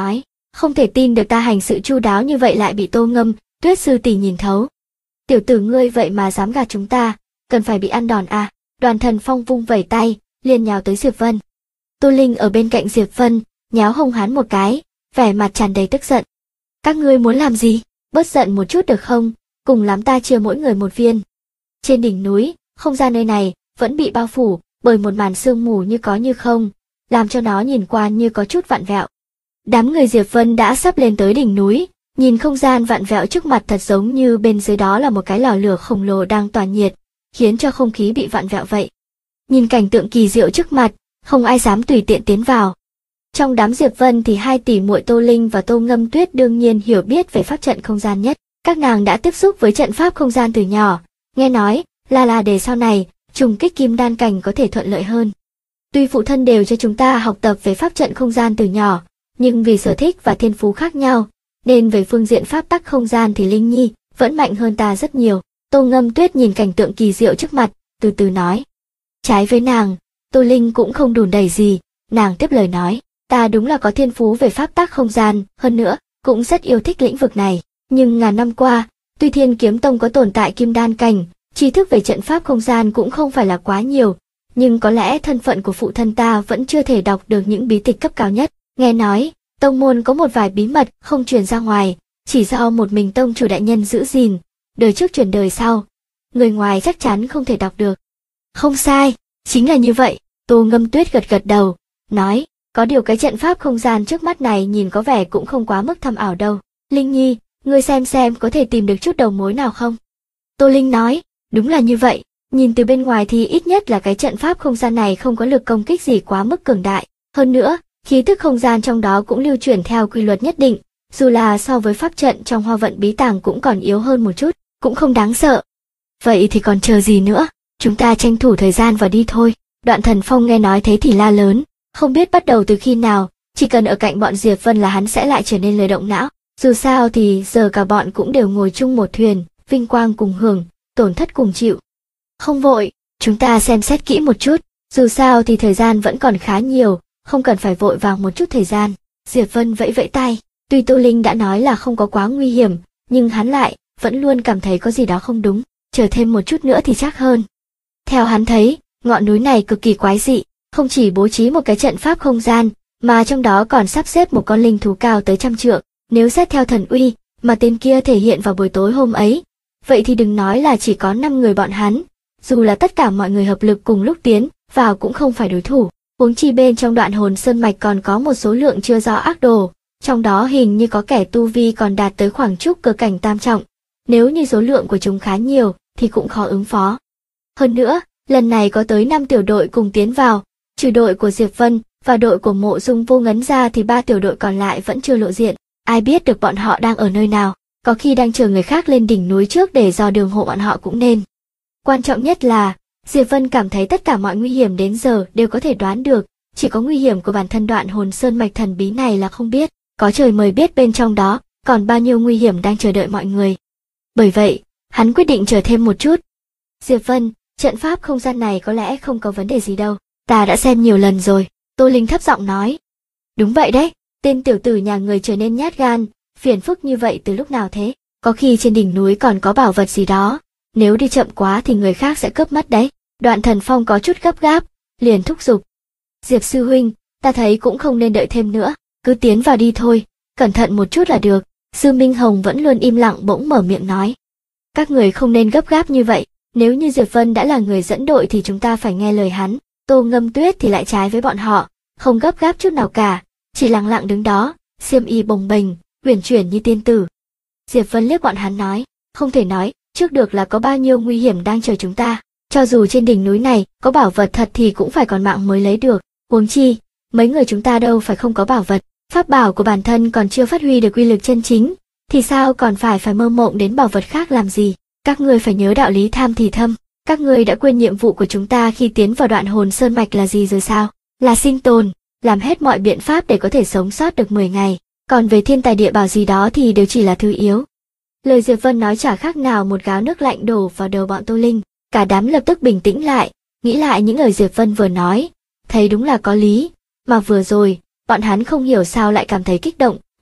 Không thể tin được ta hành sự chu đáo như vậy lại bị Tô Ngâm, Tuyết sư tỷ nhìn thấu. Tiểu tử ngươi vậy mà dám gạt chúng ta, cần phải bị ăn đòn à? Đoàn Thần Phong vung vẩy tay, liền nhào tới Diệp Vân. Tô Linh ở bên cạnh Diệp Vân, nháo hông hắn một cái, vẻ mặt tràn đầy tức giận. Các ngươi muốn làm gì? Bớt giận một chút được không? Cùng lắm ta chia mỗi người một viên. Trên đỉnh núi, không gian nơi này vẫn bị bao phủ bởi một màn sương mù như có như không, làm cho nó nhìn qua như có chút vặn vẹo. Đám người Diệp Vân đã sắp lên tới đỉnh núi, nhìn không gian vặn vẹo trước mặt thật giống như bên dưới đó là một cái lò lửa khổng lồ đang tỏa nhiệt, khiến cho không khí bị vặn vẹo vậy. Nhìn cảnh tượng kỳ diệu trước mặt, không ai dám tùy tiện tiến vào. Trong đám Diệp Vân thì hai tỷ muội Tô Linh và Tô Ngâm Tuyết đương nhiên hiểu biết về pháp trận không gian nhất. Các nàng đã tiếp xúc với trận pháp không gian từ nhỏ, nghe nói là để sau này trùng kích kim đan cảnh có thể thuận lợi hơn. Tuy phụ thân đều cho chúng ta học tập về pháp trận không gian từ nhỏ, nhưng vì sở thích và thiên phú khác nhau, nên về phương diện pháp tắc không gian thì Linh Nhi vẫn mạnh hơn ta rất nhiều. Tô Ngâm Tuyết nhìn cảnh tượng kỳ diệu trước mặt, từ từ nói. Trái với nàng, Tô Linh cũng không đùn đẩy gì, nàng tiếp lời nói, ta đúng là có thiên phú về pháp tắc không gian, hơn nữa, cũng rất yêu thích lĩnh vực này. Nhưng ngàn năm qua, tuy Thiên Kiếm Tông có tồn tại kim đan cảnh, tri thức về trận pháp không gian cũng không phải là quá nhiều, nhưng có lẽ thân phận của phụ thân ta vẫn chưa thể đọc được những bí tịch cấp cao nhất. Nghe nói, tông môn có một vài bí mật không truyền ra ngoài, chỉ do một mình tông chủ đại nhân giữ gìn, đời trước truyền đời sau. Người ngoài chắc chắn không thể đọc được. Không sai, chính là như vậy. Tô Ngâm Tuyết gật gật đầu, nói, có điều cái trận pháp không gian trước mắt này nhìn có vẻ cũng không quá mức thâm ảo đâu. Linh Nhi, ngươi xem có thể tìm được chút đầu mối nào không? Tô Linh nói, đúng là như vậy, nhìn từ bên ngoài thì ít nhất là cái trận pháp không gian này không có lực công kích gì quá mức cường đại. Hơn nữa, khí tức không gian trong đó cũng lưu chuyển theo quy luật nhất định, dù là so với pháp trận trong Hoa Vận Bí Tàng cũng còn yếu hơn một chút, cũng không đáng sợ. Vậy thì còn chờ gì nữa, chúng ta tranh thủ thời gian vào đi thôi. Đoạn Thần Phong nghe nói thế thì la lớn, không biết bắt đầu từ khi nào, chỉ cần ở cạnh bọn Diệp Vân là hắn sẽ lại trở nên lời động não. Dù sao thì giờ cả bọn cũng đều ngồi chung một thuyền, vinh quang cùng hưởng, tổn thất cùng chịu. Không vội, chúng ta xem xét kỹ một chút, dù sao thì thời gian vẫn còn khá nhiều, không cần phải vội vàng một chút thời gian. Diệp Vân vẫy vẫy tay, tuy Tô Linh đã nói là không có quá nguy hiểm, nhưng hắn lại vẫn luôn cảm thấy có gì đó không đúng, chờ thêm một chút nữa thì chắc hơn. Theo hắn thấy, ngọn núi này cực kỳ quái dị, không chỉ bố trí một cái trận pháp không gian, mà trong đó còn sắp xếp một con linh thú cao tới 100 trượng. Nếu xét theo thần uy mà tên kia thể hiện vào buổi tối hôm ấy, vậy thì đừng nói là chỉ có 5 người bọn hắn, dù là tất cả mọi người hợp lực cùng lúc tiến vào cũng không phải đối thủ. Huống chi bên trong Đoạn Hồn Sơn mạch còn có một số lượng chưa rõ ác đồ, trong đó hình như có kẻ tu vi còn đạt tới khoảng trúc cơ cảnh tam trọng. Nếu như số lượng của chúng khá nhiều thì cũng khó ứng phó. Hơn nữa, lần này có tới 5 tiểu đội cùng tiến vào, trừ đội của Diệp Vân và đội của Mộ Dung Vô Ngấn ra thì 3 tiểu đội còn lại vẫn chưa lộ diện. Ai biết được bọn họ đang ở nơi nào, có khi đang chờ người khác lên đỉnh núi trước để dò đường hộ bọn họ cũng nên. Quan trọng nhất là, Diệp Vân cảm thấy tất cả mọi nguy hiểm đến giờ đều có thể đoán được, chỉ có nguy hiểm của bản thân Đoạn Hồn Sơn mạch thần bí này là không biết, có trời mới biết bên trong đó còn bao nhiêu nguy hiểm đang chờ đợi mọi người. Bởi vậy, hắn quyết định chờ thêm một chút. Diệp Vân, trận pháp không gian này có lẽ không có vấn đề gì đâu, ta đã xem nhiều lần rồi, Tô Linh thấp giọng nói. Đúng vậy đấy, tên tiểu tử nhà người trở nên nhát gan, phiền phức như vậy từ lúc nào thế, có khi trên đỉnh núi còn có bảo vật gì đó, nếu đi chậm quá thì người khác sẽ cướp mất đấy. Đoạn Thần Phong có chút gấp gáp, liền thúc giục. Diệp sư huynh, ta thấy cũng không nên đợi thêm nữa, cứ tiến vào đi thôi, cẩn thận một chút là được. Sư Minh Hồng vẫn luôn im lặng bỗng mở miệng nói. Các người không nên gấp gáp như vậy, nếu như Diệp Vân đã là người dẫn đội thì chúng ta phải nghe lời hắn. Tô Ngâm Tuyết thì lại trái với bọn họ, không gấp gáp chút nào cả, chỉ lặng lặng đứng đó, xiêm y bồng bềnh, uyển chuyển như tiên tử. Diệp Vân liếc bọn hắn nói, không thể nói trước được là có bao nhiêu nguy hiểm đang chờ chúng ta, cho dù trên đỉnh núi này có bảo vật thật thì cũng phải còn mạng mới lấy được, huống chi, mấy người chúng ta đâu phải không có bảo vật, pháp bảo của bản thân còn chưa phát huy được uy lực chân chính, thì sao còn phải mơ mộng đến bảo vật khác làm gì? Các ngươi phải nhớ đạo lý tham thì thâm, các ngươi đã quên nhiệm vụ của chúng ta khi tiến vào Đoạn Hồn Sơn mạch là gì rồi sao? Là sinh tồn, làm hết mọi biện pháp để có thể sống sót được 10 ngày, còn về thiên tài địa bảo gì đó thì đều chỉ là thứ yếu. Lời Diệp Vân nói chả khác nào một gáo nước lạnh đổ vào đầu bọn Tô Linh, cả đám lập tức bình tĩnh lại, nghĩ lại những lời Diệp Vân vừa nói, thấy đúng là có lý, mà vừa rồi, bọn hắn không hiểu sao lại cảm thấy kích động,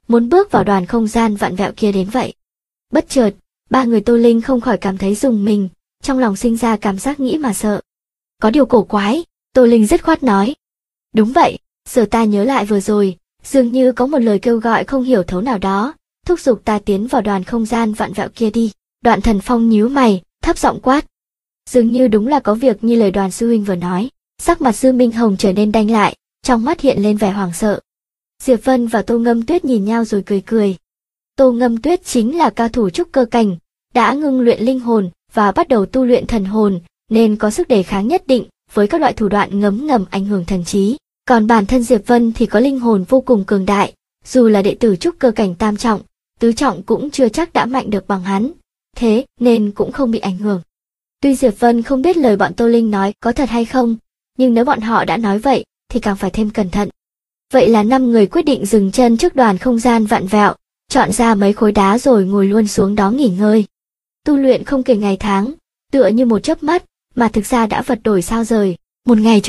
muốn bước vào đoàn không gian vặn vẹo kia đến vậy. Bất chợt, ba người Tô Linh không khỏi cảm thấy rùng mình, trong lòng sinh ra cảm giác nghĩ mà sợ. Có điều cổ quái, Tô Linh dứt khoát nói. Đúng vậy, giờ ta nhớ lại vừa rồi, dường như có một lời kêu gọi không hiểu thấu nào đó, thúc giục ta tiến vào đoàn không gian vặn vẹo kia đi. Đoạn Thần Phong nhíu mày, thấp giọng quát. Dường như đúng là có việc như lời Đoàn sư huynh vừa nói. Sắc mặt Dư Minh Hồng trở nên đanh lại, trong mắt hiện lên vẻ hoảng sợ. Diệp Vân và Tô Ngâm Tuyết nhìn nhau rồi cười cười. Tô Ngâm Tuyết chính là cao thủ trúc cơ cảnh, đã ngưng luyện linh hồn và bắt đầu tu luyện thần hồn, nên có sức đề kháng nhất định với các loại thủ đoạn ngấm ngầm ảnh hưởng thần trí. Còn bản thân Diệp Vân thì có linh hồn vô cùng cường đại, dù là đệ tử trúc cơ cảnh tam trọng, tứ trọng cũng chưa chắc đã mạnh được bằng hắn, thế nên cũng không bị ảnh hưởng. Tuy Diệp Vân không biết lời bọn Tô Linh nói có thật hay không, nhưng nếu bọn họ đã nói vậy thì càng phải thêm cẩn thận. Vậy là 5 người quyết định dừng chân trước đoàn không gian vặn vẹo, chọn ra mấy khối đá rồi ngồi luôn xuống đó nghỉ ngơi. Tu luyện không kể ngày tháng, tựa như một chớp mắt, mà thực ra đã vật đổi sao rời. Một ngày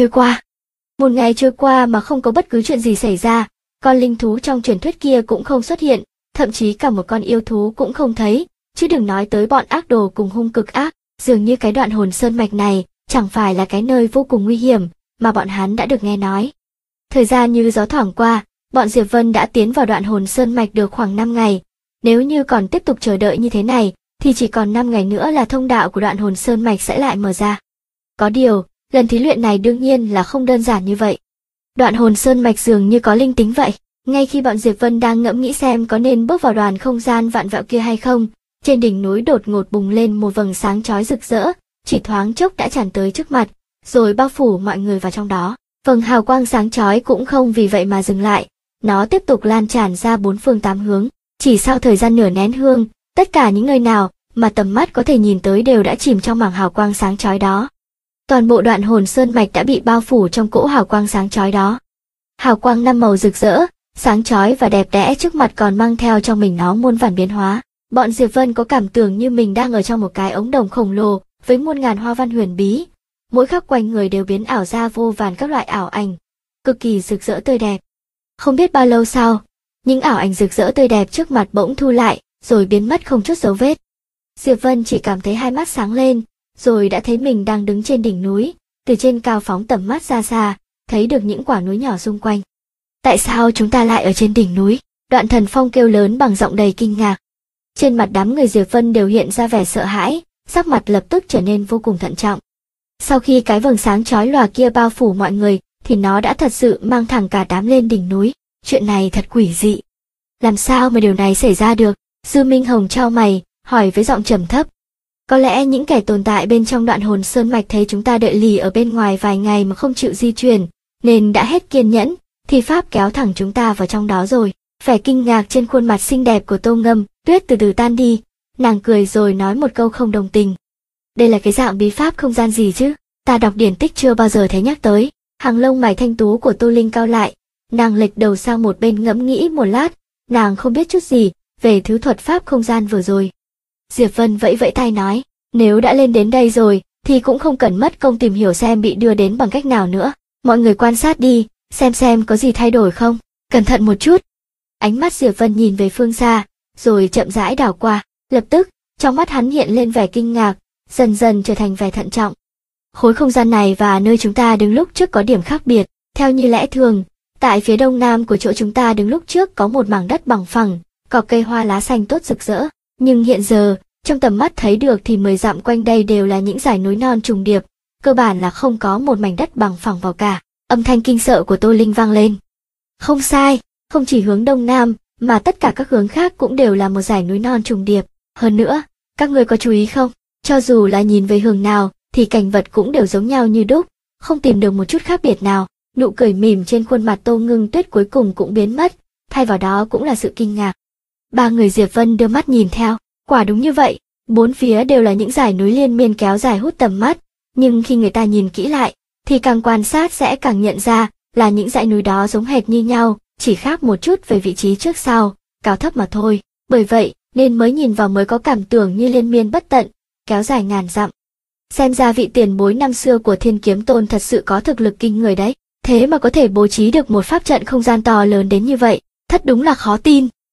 trôi qua mà không có bất cứ chuyện gì xảy ra, con linh thú trong truyền thuyết kia cũng không xuất hiện, thậm chí cả một con yêu thú cũng không thấy, chứ đừng nói tới bọn ác đồ cùng hung cực ác. Dường như cái đoạn hồn sơn mạch này chẳng phải là cái nơi vô cùng nguy hiểm mà bọn hắn đã được nghe nói. Thời gian như gió thoảng qua, bọn Diệp Vân đã tiến vào đoạn hồn sơn mạch được khoảng 5 ngày. Nếu như còn tiếp tục chờ đợi như thế này, thì chỉ còn 5 ngày nữa là thông đạo của đoạn hồn sơn mạch sẽ lại mở ra. Có điều, lần thí luyện này đương nhiên là không đơn giản như vậy. Đoạn hồn sơn mạch dường như có linh tính vậy. Ngay khi bọn Diệp Vân đang ngẫm nghĩ xem có nên bước vào đoàn không gian vặn vẹo kia hay không, trên đỉnh núi đột ngột bùng lên một vầng sáng chói rực rỡ, chỉ thoáng chốc đã tràn tới trước mặt, rồi bao phủ mọi người vào trong đó. Vầng hào quang sáng chói cũng không vì vậy mà dừng lại, nó tiếp tục lan tràn ra 4 phương 8 hướng. Chỉ sau thời gian nửa nén hương, tất cả những nơi nào mà tầm mắt có thể nhìn tới đều đã chìm trong mảng hào quang sáng chói đó. Toàn bộ đoạn hồn sơn mạch đã bị bao phủ trong cỗ hào quang sáng chói đó. Hào quang 5 màu rực rỡ, sáng chói và đẹp đẽ trước mặt còn mang theo trong mình nó muôn vàn biến hóa. Bọn Diệp Vân có cảm tưởng như mình đang ở trong một cái ống đồng khổng lồ với muôn ngàn hoa văn huyền bí, mỗi khắc quanh người đều biến ảo ra vô vàn các loại ảo ảnh, cực kỳ rực rỡ tươi đẹp. Không biết bao lâu sau, những ảo ảnh rực rỡ tươi đẹp trước mặt bỗng thu lại, rồi biến mất không chút dấu vết. Diệp Vân chỉ cảm thấy hai mắt sáng lên, rồi đã thấy mình đang đứng trên đỉnh núi, từ trên cao phóng tầm mắt ra xa, thấy được những quả núi nhỏ xung quanh. Tại sao chúng ta lại ở trên đỉnh núi? Đoạn Thần Phong kêu lớn bằng giọng đầy kinh ngạc. Trên mặt đám người Diệp Vân đều hiện ra vẻ sợ hãi, sắc mặt lập tức trở nên vô cùng thận trọng. Sau khi cái vầng sáng chói lòa kia bao phủ mọi người, thì nó đã thật sự mang thẳng cả đám lên đỉnh núi. Chuyện này thật quỷ dị. Làm sao mà điều này xảy ra được? Dư Minh Hồng chau mày, hỏi với giọng trầm thấp. Có lẽ những kẻ tồn tại bên trong đoạn hồn sơn mạch thấy chúng ta đợi lì ở bên ngoài vài ngày mà không chịu di chuyển, nên đã hết kiên nhẫn, thì pháp kéo thẳng chúng ta vào trong đó rồi. Vẻ kinh ngạc trên khuôn mặt xinh đẹp của Tô Ngâm Tuyết từ từ tan đi, nàng cười rồi nói một câu không đồng tình. Đây là cái dạng bí pháp không gian gì chứ? Ta đọc điển tích chưa bao giờ thấy nhắc tới. Hàng lông mày thanh tú của Tô Linh cau lại, nàng lệch đầu sang một bên ngẫm nghĩ một lát, nàng không biết chút gì về thứ thuật pháp không gian vừa rồi. Diệp Vân vẫy vẫy tay nói, nếu đã lên đến đây rồi, thì cũng không cần mất công tìm hiểu xem bị đưa đến bằng cách nào nữa. Mọi người quan sát đi, xem có gì thay đổi không. Cẩn thận một chút. Ánh mắt Diệp Vân nhìn về phương xa, rồi chậm rãi đảo qua, lập tức, trong mắt hắn hiện lên vẻ kinh ngạc, dần dần trở thành vẻ thận trọng. Khối không gian này và nơi chúng ta đứng lúc trước có điểm khác biệt, theo như lẽ thường, tại phía đông nam của chỗ chúng ta đứng lúc trước có một mảng đất bằng phẳng, có cây hoa lá xanh tốt rực rỡ, nhưng hiện giờ, trong tầm mắt thấy được thì 10 dặm quanh đây đều là những dải núi non trùng điệp, cơ bản là không có một mảnh đất bằng phẳng vào cả. Âm thanh kinh sợ của Tô Linh vang lên. Không sai, không chỉ hướng đông nam, mà tất cả các hướng khác cũng đều là một dải núi non trùng điệp. Hơn nữa, các ngươi có chú ý không? Cho dù là nhìn về hướng nào, thì cảnh vật cũng đều giống nhau như đúc, không tìm được một chút khác biệt nào. Nụ cười mỉm trên khuôn mặt Tô Ngưng Tuyết cuối cùng cũng biến mất, thay vào đó cũng là sự kinh ngạc. Ba người Diệp Vân đưa mắt nhìn theo, quả đúng như vậy, bốn phía đều là những dải núi liên miên kéo dài hút tầm mắt, nhưng khi người ta nhìn kỹ lại, thì càng quan sát sẽ càng nhận ra là những dãy núi đó giống hệt như nhau, chỉ khác một chút về vị trí trước sau, cao thấp mà thôi. Bởi vậy, nên mới nhìn vào mới có cảm tưởng như liên miên bất tận, kéo dài ngàn dặm. Xem ra vị tiền bối năm xưa của Thiên Kiếm Tôn thật sự có thực lực kinh người đấy, thế mà có thể bố trí được một pháp trận không gian to lớn đến như vậy, thật đúng là khó tin.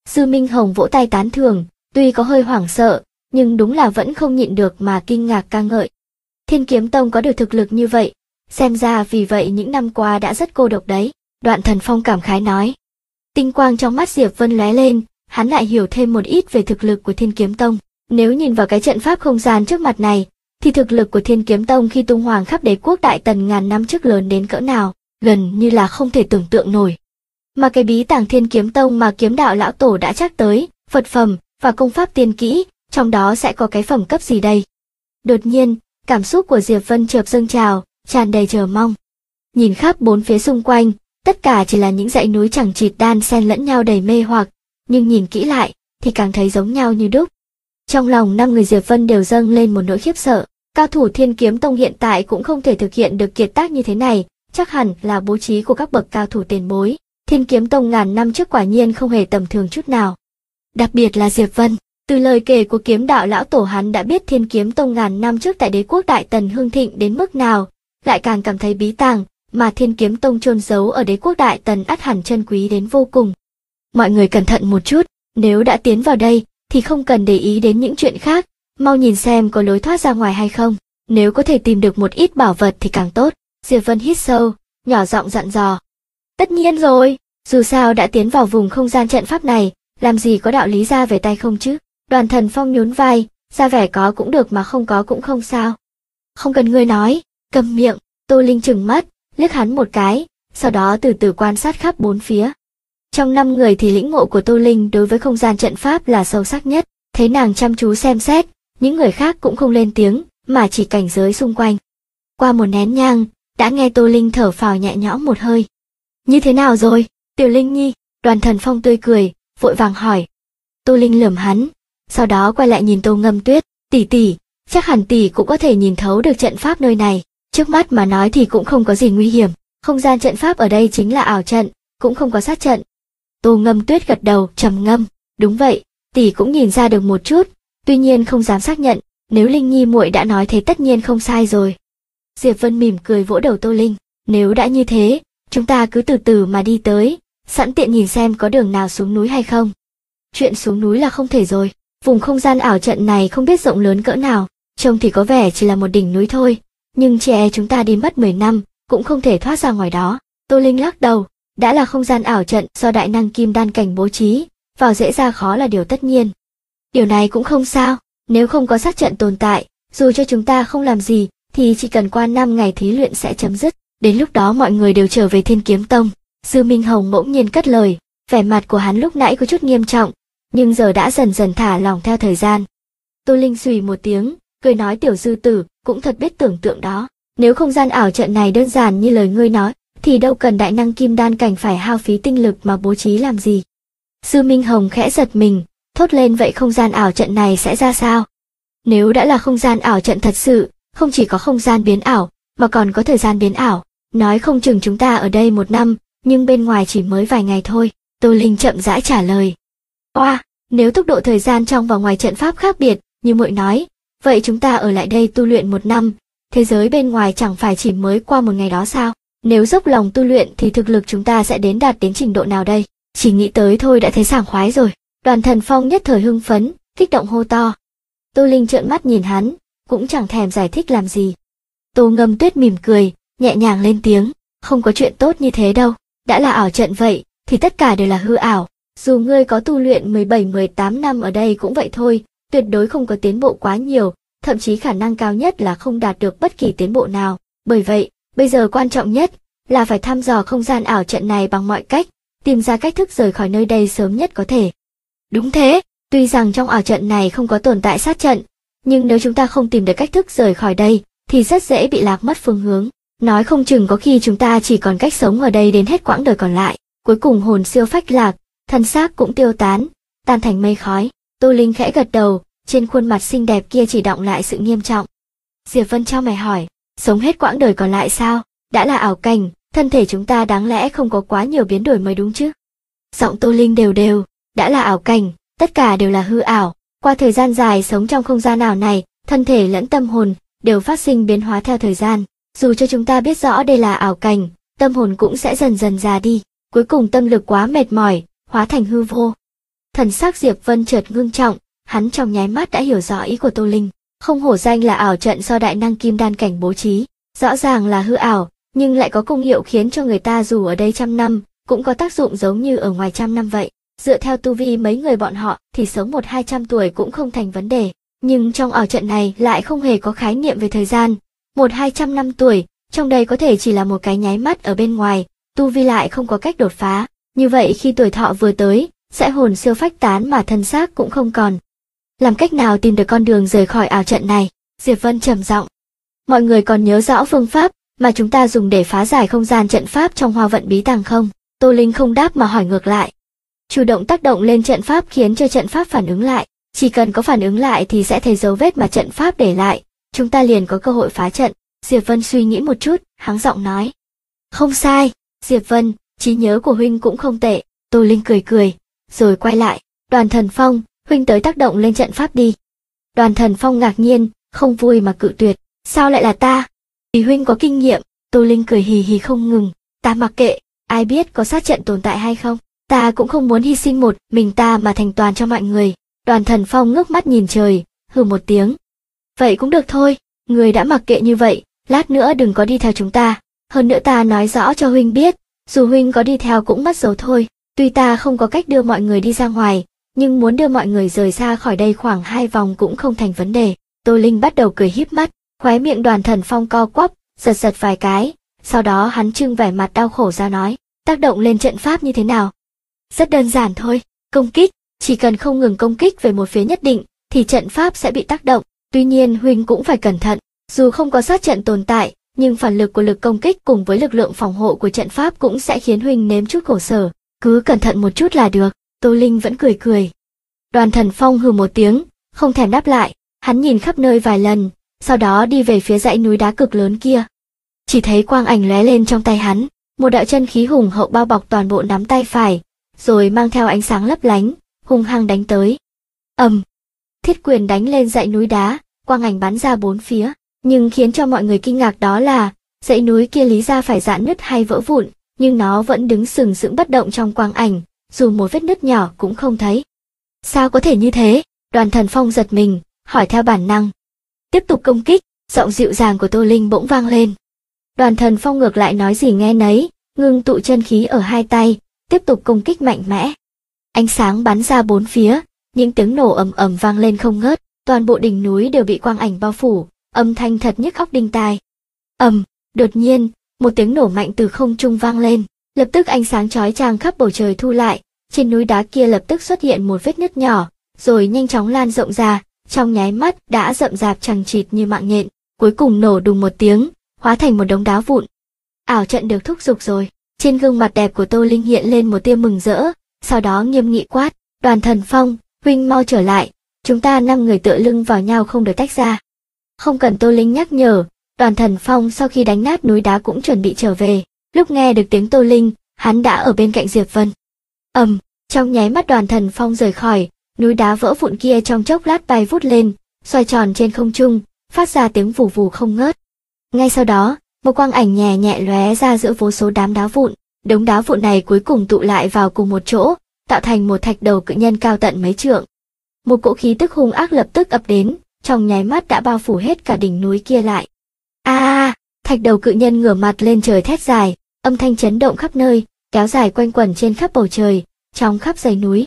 Dư Minh Hồng vỗ tay tán thưởng, tuy có hơi hoảng sợ, nhưng đúng là vẫn không nhịn được mà kinh ngạc ca ngợi. Thiên Kiếm Tông có được thực lực như vậy, xem ra vì vậy những năm qua đã rất cô độc đấy. Đoạn Thần Phong cảm khái nói. Tinh quang trong mắt Diệp Vân lóe lên, hắn lại hiểu thêm một ít về thực lực của Thiên Kiếm Tông. Nếu nhìn vào cái trận pháp không gian trước mặt này, thì thực lực của Thiên Kiếm Tông khi tung hoành khắp đế quốc Đại Tần ngàn năm trước lớn đến cỡ nào, gần như là không thể tưởng tượng nổi. Mà cái bí tàng Thiên Kiếm Tông mà Kiếm Đạo lão tổ đã chắc tới, vật phẩm và công pháp tiên kỹ, trong đó sẽ có cái phẩm cấp gì đây? Đột nhiên, cảm xúc của Diệp Vân chợt dâng trào, tràn đầy chờ mong. Nhìn khắp bốn phía xung quanh, tất cả chỉ là những dãy núi chằng chịt đan xen lẫn nhau đầy mê hoặc, nhưng nhìn kỹ lại thì càng thấy giống nhau như đúc. Trong lòng 5 người Diệp Vân đều dâng lên một nỗi khiếp sợ, cao thủ Thiên Kiếm Tông hiện tại cũng không thể thực hiện được kiệt tác như thế này, chắc hẳn là bố trí của các bậc cao thủ tiền bối. Thiên Kiếm Tông ngàn năm trước quả nhiên không hề tầm thường chút nào. Đặc biệt là Diệp Vân, từ lời kể của Kiếm Đạo lão tổ hắn đã biết Thiên Kiếm Tông ngàn năm trước tại đế quốc Đại Tần hưng thịnh đến mức nào, lại càng cảm thấy bí tàng mà Thiên Kiếm Tông chôn giấu ở đế quốc Đại Tần ắt hẳn chân quý đến vô cùng. Mọi người cẩn thận một chút, nếu đã tiến vào đây thì không cần để ý đến những chuyện khác, mau nhìn xem có lối thoát ra ngoài hay không, nếu có thể tìm được một ít bảo vật thì càng tốt. Diệp Vân hít sâu, nhỏ giọng dặn dò. Tất nhiên rồi, dù sao đã tiến vào vùng không gian trận pháp này, làm gì có đạo lý ra về tay không chứ. Đoàn Thần Phong nhún vai, ra vẻ có cũng được mà không có cũng không sao. Không cần ngươi nói, cầm miệng. Tô Linh trừng mắt, liếc hắn một cái, sau đó từ từ quan sát khắp bốn phía. Trong 5 người thì lĩnh ngộ của Tô Linh đối với không gian trận pháp là sâu sắc nhất, thấy nàng chăm chú xem xét, những người khác cũng không lên tiếng, mà chỉ cảnh giới xung quanh. Qua một nén nhang, đã nghe Tô Linh thở phào nhẹ nhõm một hơi. Như thế nào rồi, Tiểu Linh nhi? Đoàn Thần Phong tươi cười, vội vàng hỏi. Tô Linh lườm hắn, sau đó quay lại nhìn Tô Ngâm Tuyết, tỷ tỷ, chắc hẳn tỷ cũng có thể nhìn thấu được trận pháp nơi này, trước mắt mà nói thì cũng không có gì nguy hiểm, không gian trận pháp ở đây chính là ảo trận, cũng không có sát trận. Tô Ngâm Tuyết gật đầu, trầm ngâm, đúng vậy, tỷ cũng nhìn ra được một chút, tuy nhiên không dám xác nhận, nếu Linh nhi muội đã nói thế tất nhiên không sai rồi. Diệp Vân mỉm cười vỗ đầu Tô Linh, nếu đã như thế, chúng ta cứ từ từ mà đi tới, sẵn tiện nhìn xem có đường nào xuống núi hay không. Chuyện xuống núi là không thể rồi, vùng không gian ảo trận này không biết rộng lớn cỡ nào, trông thì có vẻ chỉ là một đỉnh núi thôi, nhưng chỉ e chúng ta đi mất 10 năm, cũng không thể thoát ra ngoài đó. Tô Linh lắc đầu, đã là không gian ảo trận do đại năng kim đan cảnh bố trí, vào dễ ra khó là điều tất nhiên. Điều này cũng không sao, nếu không có sát trận tồn tại, dù cho chúng ta không làm gì, thì chỉ cần qua 5 ngày thí luyện sẽ chấm dứt, đến lúc đó mọi người đều trở về Thiên Kiếm Tông. Dư Minh Hồng bỗng nhiên cất lời, vẻ mặt của hắn lúc nãy có chút nghiêm trọng, nhưng giờ đã dần dần thả lỏng theo thời gian. Tô Linh xùy một tiếng, cười nói Tiểu Dư tử, cũng thật biết tưởng tượng đó, nếu không gian ảo trận này đơn giản như lời ngươi nói, thì đâu cần đại năng kim đan cảnh phải hao phí tinh lực mà bố trí làm gì. Dư Minh Hồng khẽ giật mình, thốt lên vậy không gian ảo trận này sẽ ra sao? Nếu đã là không gian ảo trận thật sự, không chỉ có không gian biến ảo, mà còn có thời gian biến ảo, nói không chừng chúng ta ở đây 1 năm, nhưng bên ngoài chỉ mới vài ngày thôi. Tô Linh chậm rãi trả lời. Oa, nếu tốc độ thời gian trong và ngoài trận pháp khác biệt, như muội nói, vậy chúng ta ở lại đây tu luyện 1 năm, thế giới bên ngoài chẳng phải chỉ mới qua 1 ngày đó sao? Nếu dốc lòng tu luyện thì thực lực chúng ta sẽ đạt đến trình độ nào đây? Chỉ nghĩ tới thôi đã thấy sảng khoái rồi. Đoàn Thần Phong nhất thời hưng phấn, kích động hô to. Tô Linh trợn mắt nhìn hắn, cũng chẳng thèm giải thích làm gì. Tô Ngâm Tuyết mỉm cười, nhẹ nhàng lên tiếng, không có chuyện tốt như thế đâu, đã là ảo trận vậy, thì tất cả đều là hư ảo, dù ngươi có tu luyện 17-18 năm ở đây cũng vậy thôi, tuyệt đối không có tiến bộ quá nhiều, thậm chí khả năng cao nhất là không đạt được bất kỳ tiến bộ nào, bởi vậy, bây giờ quan trọng nhất là phải thăm dò không gian ảo trận này bằng mọi cách, tìm ra cách thức rời khỏi nơi đây sớm nhất có thể. Đúng thế, tuy rằng trong ảo trận này không có tồn tại sát trận, nhưng nếu chúng ta không tìm được cách thức rời khỏi đây, thì rất dễ bị lạc mất phương hướng. Nói không chừng có khi chúng ta chỉ còn cách sống ở đây đến hết quãng đời còn lại, cuối cùng hồn siêu phách lạc, thân xác cũng tiêu tán, tan thành mây khói. Tô Linh khẽ gật đầu, trên khuôn mặt xinh đẹp kia chỉ đọng lại sự nghiêm trọng. Diệp Vân chau mày hỏi, sống hết quãng đời còn lại sao? Đã là ảo cảnh, thân thể chúng ta đáng lẽ không có quá nhiều biến đổi mới đúng chứ? Giọng Tô Linh đều đều, đã là ảo cảnh, tất cả đều là hư ảo. Qua thời gian dài sống trong không gian ảo này, thân thể lẫn tâm hồn đều phát sinh biến hóa theo thời gian. Dù cho chúng ta biết rõ đây là ảo cảnh, tâm hồn cũng sẽ dần dần già đi, cuối cùng tâm lực quá mệt mỏi, hóa thành hư vô. Thần sắc Diệp Vân chợt ngưng trọng, hắn trong nháy mắt đã hiểu rõ ý của Tô Linh. Không hổ danh là ảo trận do đại năng kim đan cảnh bố trí, rõ ràng là hư ảo, nhưng lại có công hiệu khiến cho người ta dù ở đây trăm năm, cũng có tác dụng giống như ở ngoài trăm năm vậy. Dựa theo tu vi mấy người bọn họ thì sống 100-200 tuổi cũng không thành vấn đề, nhưng trong ảo trận này lại không hề có khái niệm về thời gian. 100-200 năm tuổi, trong đây có thể chỉ là một cái nháy mắt ở bên ngoài, tu vi lại không có cách đột phá. Như vậy khi tuổi thọ vừa tới, sẽ hồn siêu phách tán mà thân xác cũng không còn. Làm cách nào tìm được con đường rời khỏi ảo trận này? Diệp Vân trầm giọng. Mọi người còn nhớ rõ phương pháp mà chúng ta dùng để phá giải không gian trận pháp trong Hoa Vận Bí Tàng không? Tô Linh không đáp mà hỏi ngược lại. Chủ động tác động lên trận pháp khiến cho trận pháp phản ứng lại, chỉ cần có phản ứng lại thì sẽ thấy dấu vết mà trận pháp để lại, chúng ta liền có cơ hội phá trận. Diệp Vân suy nghĩ một chút, hắng giọng nói. Không sai, Diệp Vân, trí nhớ của huynh cũng không tệ. Tô Linh cười cười, rồi quay lại. Đoàn Thần Phong, huynh tới tác động lên trận pháp đi. Đoàn Thần Phong ngạc nhiên, không vui mà cự tuyệt. Sao lại là ta? Vì huynh có kinh nghiệm. Tô Linh cười hì hì không ngừng. Ta mặc kệ, ai biết có sát trận tồn tại hay không. Ta cũng không muốn hy sinh một mình ta mà thành toàn cho mọi người. Đoàn Thần Phong ngước mắt nhìn trời, hừ một tiếng. Vậy cũng được thôi, người đã mặc kệ như vậy, lát nữa đừng có đi theo chúng ta. Hơn nữa ta nói rõ cho huynh biết, dù huynh có đi theo cũng mất dấu thôi. Tuy ta không có cách đưa mọi người đi ra ngoài, nhưng muốn đưa mọi người rời xa khỏi đây khoảng 2 vòng cũng không thành vấn đề. Tô Linh bắt đầu cười híp mắt, khóe miệng Đoàn Thần Phong co quắp, giật giật vài cái, sau đó hắn trưng vẻ mặt đau khổ ra nói, tác động lên trận pháp như thế nào? Rất đơn giản thôi, công kích, chỉ cần không ngừng công kích về một phía nhất định, thì trận pháp sẽ bị tác động. Tuy nhiên huynh cũng phải cẩn thận, dù không có sát trận tồn tại, nhưng phản lực của lực công kích cùng với lực lượng phòng hộ của trận pháp cũng sẽ khiến huynh nếm chút khổ sở. Cứ cẩn thận một chút là được. Tô Linh vẫn cười cười. Đoàn Thần Phong hừ một tiếng, không thèm đáp lại, hắn nhìn khắp nơi vài lần, sau đó đi về phía dãy núi đá cực lớn kia. Chỉ thấy quang ảnh lóe lên trong tay hắn, một đạo chân khí hùng hậu bao bọc toàn bộ nắm tay phải, rồi mang theo ánh sáng lấp lánh, hung hăng đánh tới. Thiết quyền đánh lên dãy núi đá, quang ảnh bắn ra bốn phía, nhưng khiến cho mọi người kinh ngạc đó là, dãy núi kia lý ra phải rạn nứt hay vỡ vụn, nhưng nó vẫn đứng sừng sững bất động trong quang ảnh, dù một vết nứt nhỏ cũng không thấy. Sao có thể như thế? Đoàn Thần Phong giật mình, hỏi theo bản năng. Tiếp tục công kích, giọng dịu dàng của Tô Linh bỗng vang lên. Đoàn Thần Phong ngược lại nói gì nghe nấy, ngưng tụ chân khí ở hai tay, tiếp tục công kích mạnh mẽ. Ánh sáng bắn ra bốn phía, những tiếng nổ ầm ầm vang lên không ngớt, toàn bộ đỉnh núi đều bị quang ảnh bao phủ, âm thanh thật nhức óc đinh tai. Đột nhiên, một tiếng nổ mạnh từ không trung vang lên, lập tức ánh sáng chói chang khắp bầu trời thu lại, trên núi đá kia lập tức xuất hiện một vết nứt nhỏ, rồi nhanh chóng lan rộng ra, trong nháy mắt đã rậm rạp chằng chịt như mạng nhện, cuối cùng nổ đùng một tiếng, hóa thành một đống đá vụn. Ảo trận được thúc giục rồi. Trên gương mặt đẹp của Tô Linh hiện lên một tia mừng rỡ, sau đó nghiêm nghị quát, Đoàn Thần Phong, huynh mau trở lại, chúng ta 5 người tựa lưng vào nhau không được tách ra. Không cần Tô Linh nhắc nhở, Đoàn Thần Phong sau khi đánh nát núi đá cũng chuẩn bị trở về, lúc nghe được tiếng Tô Linh, hắn đã ở bên cạnh Diệp Vân. Trong nháy mắt Đoàn Thần Phong rời khỏi, núi đá vỡ vụn kia trong chốc lát bay vút lên, xoay tròn trên không trung, phát ra tiếng vù vù không ngớt. Ngay sau đó, một quang ảnh nhẹ nhẹ lóe ra giữa vô số đám đá vụn, đống đá vụn này cuối cùng tụ lại vào cùng một chỗ, tạo thành một thạch đầu cự nhân cao tận mấy trượng. Một cỗ khí tức hung ác lập tức ập đến, trong nháy mắt đã bao phủ hết cả đỉnh núi kia lại. Thạch đầu cự nhân ngửa mặt lên trời thét dài, âm thanh chấn động khắp nơi, kéo dài quanh quẩn trên khắp bầu trời, trong khắp dãy núi.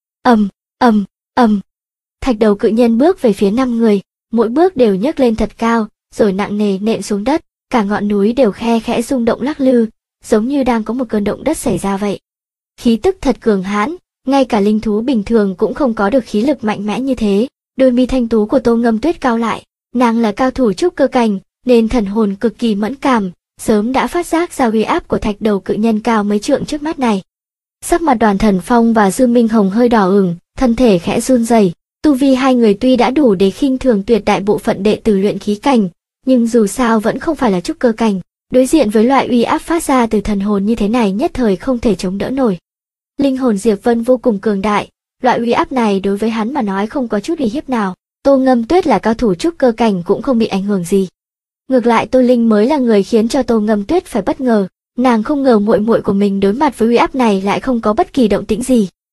Thạch đầu cự nhân bước về phía 5 người, mỗi bước đều nhấc lên thật cao, rồi nặng nề nện xuống đất, cả ngọn núi đều khe khẽ rung động lắc lư, giống như đang có một cơn động đất xảy ra vậy. Khí tức thật cường hãn, ngay cả linh thú bình thường cũng không có được khí lực mạnh mẽ như thế. Đôi mi thanh tú của Tô Ngâm Tuyết cao lại, nàng là cao thủ trúc cơ cảnh, nên thần hồn cực kỳ mẫn cảm, sớm đã phát giác ra uy áp của thạch đầu cự nhân cao mấy trượng trước mắt này. Sắc mặt Đoàn Thần Phong và Dư Minh Hồng hơi đỏ ửng, thân thể khẽ run rẩy. Tu vi hai người tuy đã đủ để khinh thường tuyệt đại bộ phận đệ tử luyện khí cảnh, nhưng dù sao vẫn không phải là trúc cơ cảnh, đối diện với loại uy áp phát ra từ thần hồn như thế này nhất thời không thể chống đỡ nổi. Linh hồn Diệp Vân vô cùng cường đại, loại uy áp này đối với hắn mà nói không có chút uy hiếp nào. Tô Ngâm Tuyết là cao thủ trúc cơ cảnh cũng không bị ảnh hưởng gì. Ngược lại Tô Linh mới là người khiến cho Tô Ngâm Tuyết phải bất ngờ, nàng không ngờ muội muội của mình đối mặt với uy áp này lại không có bất kỳ động tĩnh gì.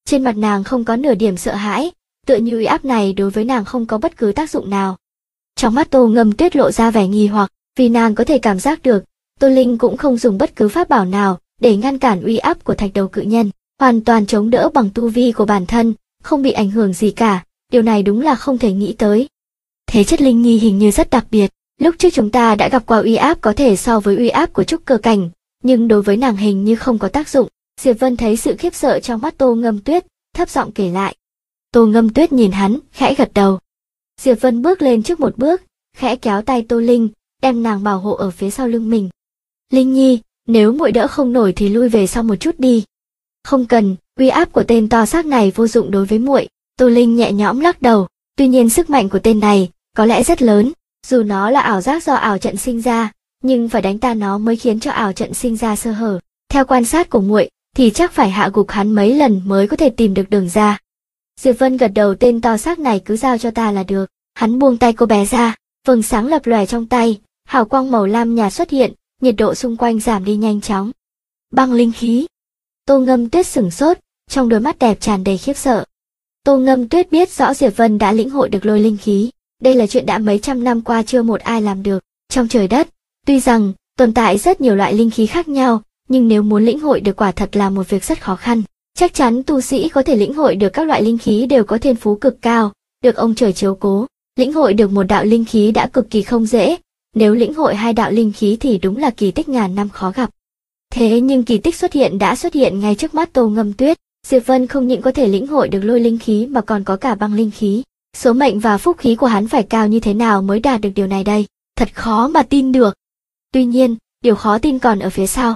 Trên mặt nàng không có nửa điểm sợ hãi, tựa như uy áp này đối với nàng không có bất cứ tác dụng nào. Trong mắt Tô Ngâm Tuyết lộ ra vẻ nghi hoặc, vì nàng có thể cảm giác được, Tô Linh cũng không dùng bất cứ pháp bảo nào để ngăn cản uy áp của thạch đầu cự nhân, hoàn toàn chống đỡ bằng tu vi của bản thân, không bị ảnh hưởng gì cả, điều này đúng là không thể nghĩ tới. Thế chất linh nghi hình như rất đặc biệt, lúc trước chúng ta đã gặp qua uy áp có thể so với uy áp của trúc cơ cảnh, nhưng đối với nàng hình như không có tác dụng. Diệp Vân thấy sự khiếp sợ trong mắt Tô Ngâm Tuyết, thấp giọng kể lại. Tô Ngâm Tuyết nhìn hắn, khẽ gật đầu. Diệp Vân bước lên trước một bước, khẽ kéo tay Tô Linh, đem nàng bảo hộ ở phía sau lưng mình. Linh Nhi, nếu muội đỡ không nổi thì lui về sau một chút đi. Không cần, uy áp của tên to xác này vô dụng đối với muội. Tô Linh nhẹ nhõm lắc đầu, tuy nhiên sức mạnh của tên này có lẽ rất lớn, dù nó là ảo giác do ảo trận sinh ra, nhưng phải đánh tan nó mới khiến cho ảo trận sinh ra sơ hở. Theo quan sát của muội, thì chắc phải hạ gục hắn mấy lần mới có thể tìm được đường ra. Diệp Vân gật đầu, tên to xác này cứ giao cho ta là được. Hắn buông tay cô bé ra, vầng sáng lập lòe trong tay, hào quang màu lam nhạt xuất hiện, nhiệt độ xung quanh giảm đi nhanh chóng. Băng linh khí. Tô Ngâm Tuyết sửng sốt, trong đôi mắt đẹp tràn đầy khiếp sợ. Tô Ngâm Tuyết biết rõ Diệp Vân đã lĩnh hội được lôi linh khí, đây là chuyện đã mấy trăm năm qua chưa một ai làm được. Trong trời đất, tuy rằng tồn tại rất nhiều loại linh khí khác nhau, nhưng nếu muốn lĩnh hội được quả thật là một việc rất khó khăn. Chắc chắn tu sĩ có thể lĩnh hội được các loại linh khí đều có thiên phú cực cao, được ông trời chiếu cố. Lĩnh hội được một đạo linh khí đã cực kỳ không dễ, nếu lĩnh hội hai đạo linh khí thì đúng là kỳ tích ngàn năm khó gặp. Thế nhưng kỳ tích đã xuất hiện ngay trước mắt Tô Ngâm Tuyết. Diệp Vân không những có thể lĩnh hội được lôi linh khí mà còn có cả băng linh khí. Số mệnh và phúc khí của hắn phải cao như thế nào mới đạt được điều này đây? Thật khó mà tin được. Tuy nhiên, điều khó tin còn ở phía sau.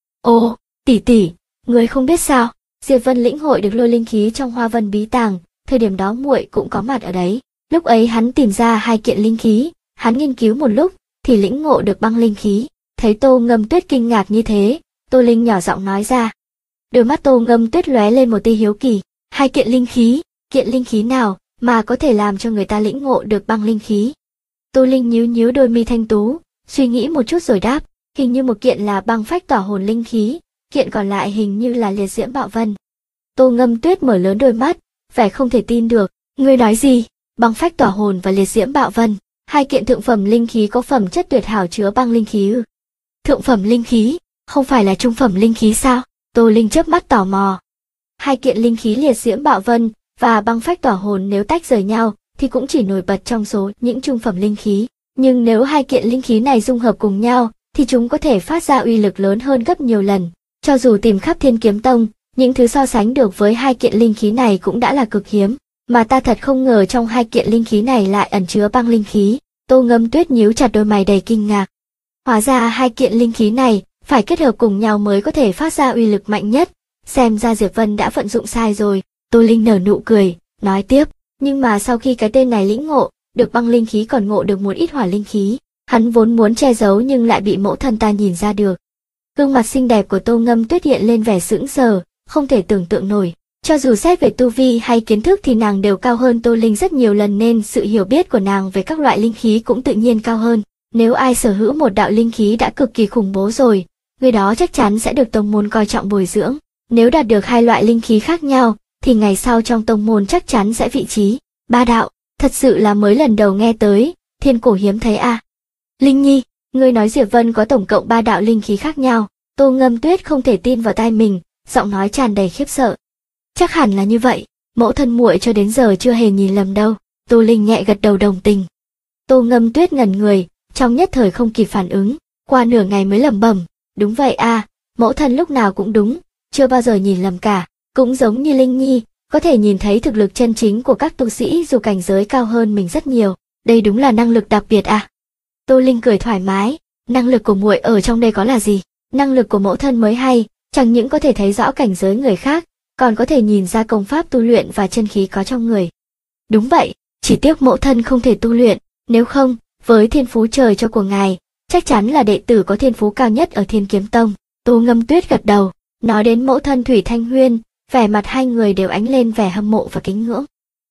Ồ, tỷ tỷ, người không biết sao? Diệp Vân lĩnh hội được lôi linh khí trong Hoa Vân bí tàng, thời điểm đó muội cũng có mặt ở đấy. Lúc ấy hắn tìm ra hai kiện linh khí, hắn nghiên cứu một lúc thì lĩnh ngộ được băng linh khí. Thấy Tô Ngâm Tuyết kinh ngạc như thế, Tô Linh nhỏ giọng nói ra. Đôi mắt Tô Ngâm Tuyết lóe lên một tia hiếu kỳ. Hai kiện linh khí nào mà có thể làm cho người ta lĩnh ngộ được băng linh khí? Tô Linh nhíu nhíu đôi mi thanh tú, suy nghĩ một chút rồi đáp, hình như một kiện là băng phách tỏa hồn linh khí, kiện còn lại hình như là liệt diễm bạo vân. Tô Ngâm Tuyết mở lớn đôi mắt, vẻ không thể tin được. Ngươi nói gì? Băng phách tỏa hồn và liệt diễm bạo vân, hai kiện thượng phẩm linh khí có phẩm chất tuyệt hảo chứa băng linh khí ư? Thượng phẩm linh khí, không phải là trung phẩm linh khí sao? Tô Linh chớp mắt tò mò. Hai kiện linh khí liệt diễm bạo vân và băng phách tỏa hồn nếu tách rời nhau thì cũng chỉ nổi bật trong số những trung phẩm linh khí, nhưng nếu hai kiện linh khí này dung hợp cùng nhau thì chúng có thể phát ra uy lực lớn hơn gấp nhiều lần. Cho dù tìm khắp Thiên Kiếm Tông, những thứ so sánh được với hai kiện linh khí này cũng đã là cực hiếm, mà ta thật không ngờ trong hai kiện linh khí này lại ẩn chứa băng linh khí. Tô Ngâm Tuyết nhíu chặt đôi mày đầy kinh ngạc. Hóa ra hai kiện linh khí này phải kết hợp cùng nhau mới có thể phát ra uy lực mạnh nhất, xem ra Diệp Vân đã vận dụng sai rồi. Tô Linh nở nụ cười, nói tiếp, nhưng mà sau khi cái tên này lĩnh ngộ được băng linh khí còn ngộ được một ít hỏa linh khí, hắn vốn muốn che giấu nhưng lại bị mẫu thân ta nhìn ra được. Gương mặt xinh đẹp của Tô Ngâm Tuyết hiện lên vẻ sững sờ, không thể tưởng tượng nổi. Cho dù xét về tu vi hay kiến thức thì nàng đều cao hơn Tô Linh rất nhiều lần, nên sự hiểu biết của nàng về các loại linh khí cũng tự nhiên cao hơn. Nếu ai sở hữu một đạo linh khí đã cực kỳ khủng bố rồi, người đó chắc chắn sẽ được tông môn coi trọng bồi dưỡng. Nếu đạt được hai loại linh khí khác nhau, thì ngày sau trong tông môn chắc chắn sẽ vị trí ba đạo. Thật sự là mới lần đầu nghe tới, thiên cổ hiếm thấy a. Linh Nhi, ngươi nói Diệp Vân có tổng cộng 3 đạo linh khí khác nhau. Tô Ngâm Tuyết không thể tin vào tai mình, giọng nói tràn đầy khiếp sợ. Chắc hẳn là như vậy, mẫu thân muội cho đến giờ chưa hề nhìn lầm đâu. Tô Linh nhẹ gật đầu đồng tình. Tô Ngâm Tuyết ngẩn người, trong nhất thời không kịp phản ứng, qua nửa ngày mới lẩm bẩm, đúng vậy a, mẫu thân lúc nào cũng đúng, chưa bao giờ nhìn lầm cả. Cũng giống như Linh Nhi, có thể nhìn thấy thực lực chân chính của các tu sĩ dù cảnh giới cao hơn mình rất nhiều. Đây đúng là năng lực đặc biệt à. Tô Linh cười thoải mái, năng lực của muội ở trong đây có là gì? Năng lực của mẫu thân mới hay, chẳng những có thể thấy rõ cảnh giới người khác, còn có thể nhìn ra công pháp tu luyện và chân khí có trong người. Đúng vậy, chỉ tiếc mẫu thân không thể tu luyện, nếu không, với thiên phú trời cho của ngài, chắc chắn là đệ tử có thiên phú cao nhất ở Thiên Kiếm Tông. Tô Ngâm Tuyết gật đầu, nói đến mẫu thân Thủy Thanh Huyên, vẻ mặt hai người đều ánh lên vẻ hâm mộ và kính ngưỡng.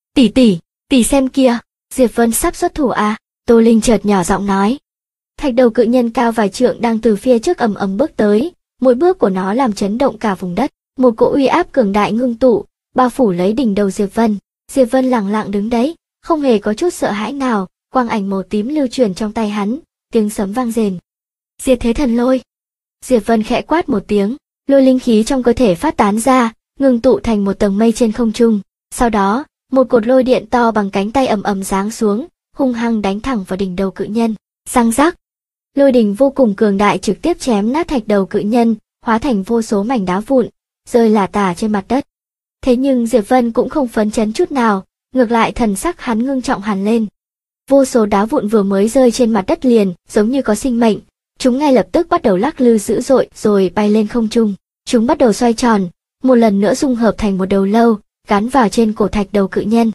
Tỷ xem kia, Diệp Vân sắp xuất thủ à? Tô Linh chợt nhỏ giọng nói. Thạch đầu cự nhân cao vài trượng đang từ phía trước ầm ầm bước tới, mỗi bước của nó làm chấn động cả vùng đất, một cỗ uy áp cường đại ngưng tụ, bao phủ lấy đỉnh đầu Diệp Vân. Diệp Vân lặng lặng đứng đấy, không hề có chút sợ hãi nào, quang ảnh màu tím lưu chuyển trong tay hắn, tiếng sấm vang rền. Diệt thế thần lôi. Diệp Vân khẽ quát một tiếng, lôi linh khí trong cơ thể phát tán ra, ngưng tụ thành một tầng mây trên không trung. Sau đó, một cột lôi điện to bằng cánh tay ầm ầm giáng xuống, hung hăng đánh thẳng vào đỉnh đầu cự nhân. Răng rắc. Lôi đình vô cùng cường đại trực tiếp chém nát thạch đầu cự nhân, hóa thành vô số mảnh đá vụn, rơi lả tả trên mặt đất. Thế nhưng Diệp Vân cũng không phấn chấn chút nào, ngược lại thần sắc hắn ngưng trọng hẳn lên. Vô số đá vụn vừa mới rơi trên mặt đất liền, giống như có sinh mệnh, chúng ngay lập tức bắt đầu lắc lư dữ dội rồi bay lên không trung. Chúng bắt đầu xoay tròn, một lần nữa dung hợp thành một đầu lâu, gắn vào trên cổ thạch đầu cự nhân.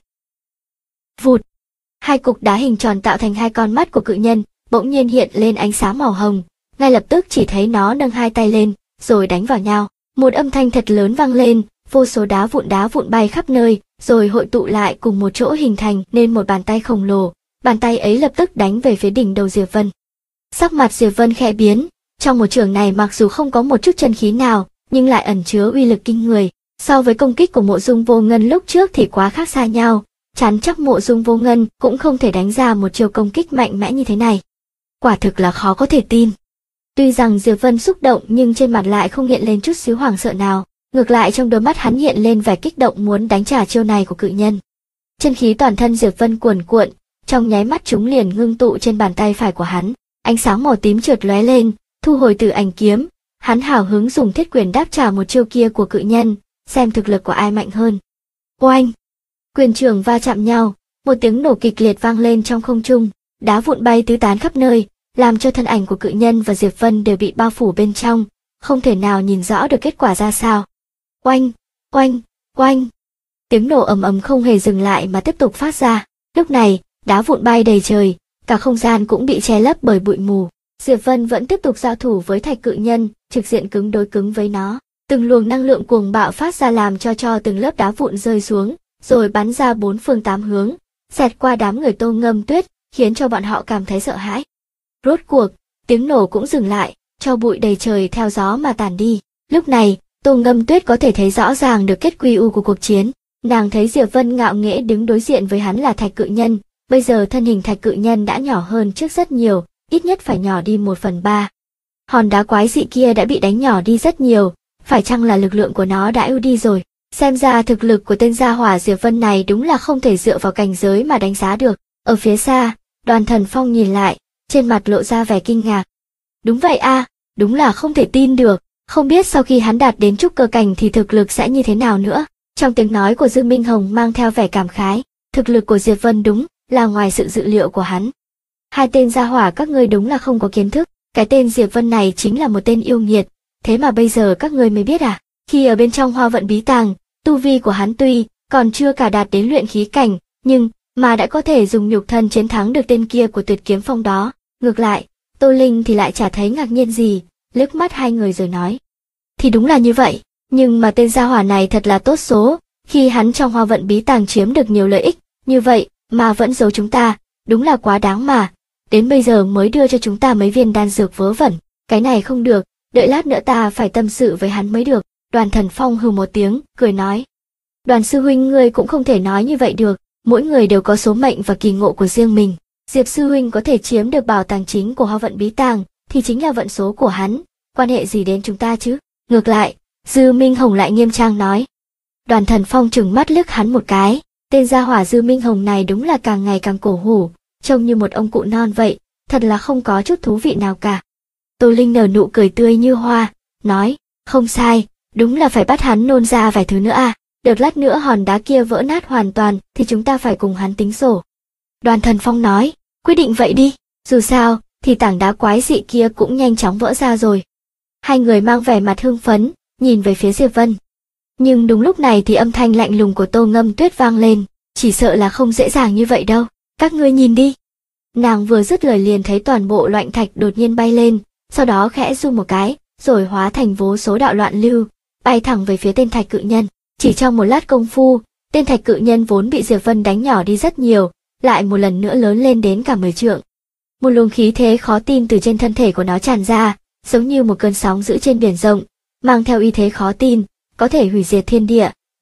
Vụt! Hai cục đá hình tròn tạo thành hai con mắt của cự nhân, bỗng nhiên hiện lên ánh sáng màu hồng, ngay lập tức chỉ thấy nó nâng hai tay lên, rồi đánh vào nhau. Một âm thanh thật lớn vang lên, vô số đá vụn bay khắp nơi, rồi hội tụ lại cùng một chỗ hình thành nên một bàn tay khổng lồ. Bàn tay ấy lập tức đánh về phía đỉnh đầu Diệp Vân. Sắc mặt Diệp Vân khẽ biến, trong một trường này mặc dù không có một chút chân khí nào, nhưng lại ẩn chứa uy lực kinh người. So với công kích của Mộ Dung Vô Ngân lúc trước thì quá khác xa nhau, chắn chắc Mộ Dung Vô Ngân cũng không thể đánh ra một chiêu công kích mạnh mẽ như thế này. Quả thực là khó có thể tin. Tuy rằng Diệp Vân xúc động nhưng trên mặt lại không hiện lên chút xíu hoảng sợ nào, ngược lại trong đôi mắt hắn hiện lên vẻ kích động muốn đánh trả chiêu này của cự nhân. Chân khí toàn thân Diệp Vân cuồn cuộn, trong nháy mắt chúng liền ngưng tụ trên bàn tay phải của hắn, ánh sáng màu tím chợt lóe lên, thu hồi Tử Ảnh kiếm, hắn hào hứng dùng thiết quyền đáp trả một chiêu kia của cự nhân, xem thực lực của ai mạnh hơn. Oanh! Quyền trường va chạm nhau, một tiếng nổ kịch liệt vang lên trong không trung, đá vụn bay tứ tán khắp nơi, làm cho thân ảnh của cự nhân và Diệp Vân đều bị bao phủ bên trong, không thể nào nhìn rõ được kết quả ra sao. Oanh! Oanh! Oanh! Tiếng nổ ầm ầm không hề dừng lại mà tiếp tục phát ra. Lúc này, đá vụn bay đầy trời, cả không gian cũng bị che lấp bởi bụi mù. Diệp Vân vẫn tiếp tục giao thủ với thạch cự nhân, trực diện cứng đối cứng với nó. Từng luồng năng lượng cuồng bạo phát ra làm cho từng lớp đá vụn rơi xuống, rồi bắn ra bốn phương tám hướng, xẹt qua đám người Tô Ngâm Tuyết, khiến cho bọn họ cảm thấy sợ hãi. Rốt cuộc, tiếng nổ cũng dừng lại, cho bụi đầy trời theo gió mà tàn đi. Lúc này, Tô Ngâm Tuyết có thể thấy rõ ràng được kết quy u của cuộc chiến. Nàng thấy Diệp Vân ngạo nghễ đứng đối diện với hắn là thạch cự nhân, bây giờ thân hình thạch cự nhân đã nhỏ hơn trước rất nhiều, ít nhất phải nhỏ đi 1/3. Hòn đá quái dị kia đã bị đánh nhỏ đi rất nhiều, phải chăng là lực lượng của nó đã ưu đi rồi? Xem ra thực lực của tên gia hỏa Diệp Vân này đúng là không thể dựa vào cảnh giới mà đánh giá được. Ở phía xa, Đoàn Thần Phong nhìn lại, trên mặt lộ ra vẻ kinh ngạc. Đúng vậy a, đúng là không thể tin được, không biết sau khi hắn đạt đến trúc cơ cảnh thì thực lực sẽ như thế nào nữa. Trong tiếng nói của Dương Minh Hồng mang theo vẻ cảm khái, thực lực của Diệp Vân đúng là ngoài sự dự liệu của hắn. Hai tên gia hỏa các ngươi đúng là không có kiến thức, cái tên Diệp Vân này chính là một tên yêu nghiệt, thế mà bây giờ các ngươi mới biết à? Khi ở bên trong Hoa Vận Bí Tàng, tu vi của hắn tuy còn chưa cả đạt đến luyện khí cảnh, nhưng mà đã có thể dùng nhục thân chiến thắng được tên kia của Tuyệt Kiếm Phong đó. Ngược lại, Tô Linh thì lại chả thấy ngạc nhiên gì, liếc mắt hai người rồi nói: thì đúng là như vậy, nhưng mà tên gia hỏa này thật là tốt số, khi hắn trong Hoa Vận Bí Tàng chiếm được nhiều lợi ích như vậy mà vẫn giấu chúng ta, đúng là quá đáng mà. Đến bây giờ mới đưa cho chúng ta mấy viên đan dược vớ vẩn, cái này không được, đợi lát nữa ta phải tâm sự với hắn mới được. Đoàn Thần Phong hừ một tiếng, cười nói: Đoàn sư huynh ngươi cũng không thể nói như vậy được, mỗi người đều có số mệnh và kỳ ngộ của riêng mình. Diệp sư huynh có thể chiếm được bảo tàng chính của Hoa Vận Bí Tàng, thì chính là vận số của hắn, quan hệ gì đến chúng ta chứ? Ngược lại, Dư Minh Hồng lại nghiêm trang nói. Đoàn Thần Phong trừng mắt liếc hắn một cái, tên gia hỏa Dư Minh Hồng này đúng là càng ngày càng cổ hủ, trông như một ông cụ non vậy, thật là không có chút thú vị nào cả. Tô Linh nở nụ cười tươi như hoa, nói: không sai, đúng là phải bắt hắn nôn ra vài thứ nữa à, đợt lát nữa hòn đá kia vỡ nát hoàn toàn thì chúng ta phải cùng hắn tính sổ. Đoàn Thần Phong nói: quyết định vậy đi, dù sao thì tảng đá quái dị kia cũng nhanh chóng vỡ ra rồi. Hai người mang vẻ mặt hưng phấn, nhìn về phía Diệp Vân. Nhưng đúng lúc này thì âm thanh lạnh lùng của Tô Ngâm Tuyết vang lên, chỉ sợ là không dễ dàng như vậy đâu, các ngươi nhìn đi. Nàng vừa dứt lời liền thấy toàn bộ loạn thạch đột nhiên bay lên, sau đó khẽ rung một cái, rồi hóa thành vô số đạo loạn lưu, bay thẳng về phía tên thạch cự nhân. Chỉ trong một lát công phu, tên thạch cự nhân vốn bị Diệp Vân đánh nhỏ đi rất nhiều, lại một lần nữa lớn lên đến cả 10 trượng. Một luồng khí thế khó tin từ trên thân thể của nó tràn ra, giống như một cơn sóng dữ trên biển rộng, mang theo uy thế khó tin, có thể hủy diệt thiên địa,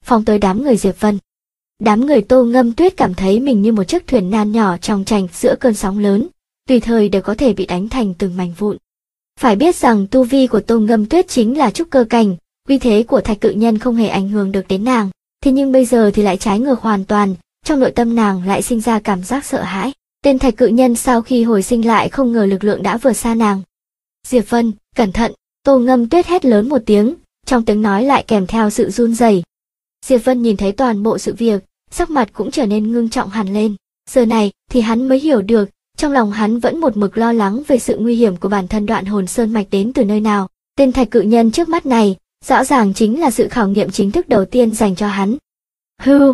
phóng tới đám người Diệp Vân. Đám người Tô Ngâm Tuyết cảm thấy mình như một chiếc thuyền nan nhỏ trong chành giữa cơn sóng lớn, tùy thời đều có thể bị đánh thành từng mảnh vụn. Phải biết rằng tu vi của Tô Ngâm Tuyết chính là trúc cơ cảnh, uy thế của thạch cự nhân không hề ảnh hưởng được đến nàng. Thế nhưng bây giờ thì lại trái ngược hoàn toàn, trong nội tâm nàng lại sinh ra cảm giác sợ hãi. Tên thạch cự nhân sau khi hồi sinh lại không ngờ lực lượng đã vượt xa nàng. Diệp Vân, cẩn thận! Tô Ngâm Tuyết hét lớn một tiếng, trong tiếng nói lại kèm theo sự run rẩy. Diệp Vân nhìn thấy toàn bộ sự việc, sắc mặt cũng trở nên ngưng trọng hẳn lên. Giờ này thì hắn mới hiểu được, trong lòng hắn vẫn một mực lo lắng về sự nguy hiểm của bản thân Đoạn Hồn Sơn mạch đến từ nơi nào. Tên thạch cự nhân trước mắt này, rõ ràng chính là sự khảo nghiệm chính thức đầu tiên dành cho hắn. Hưu,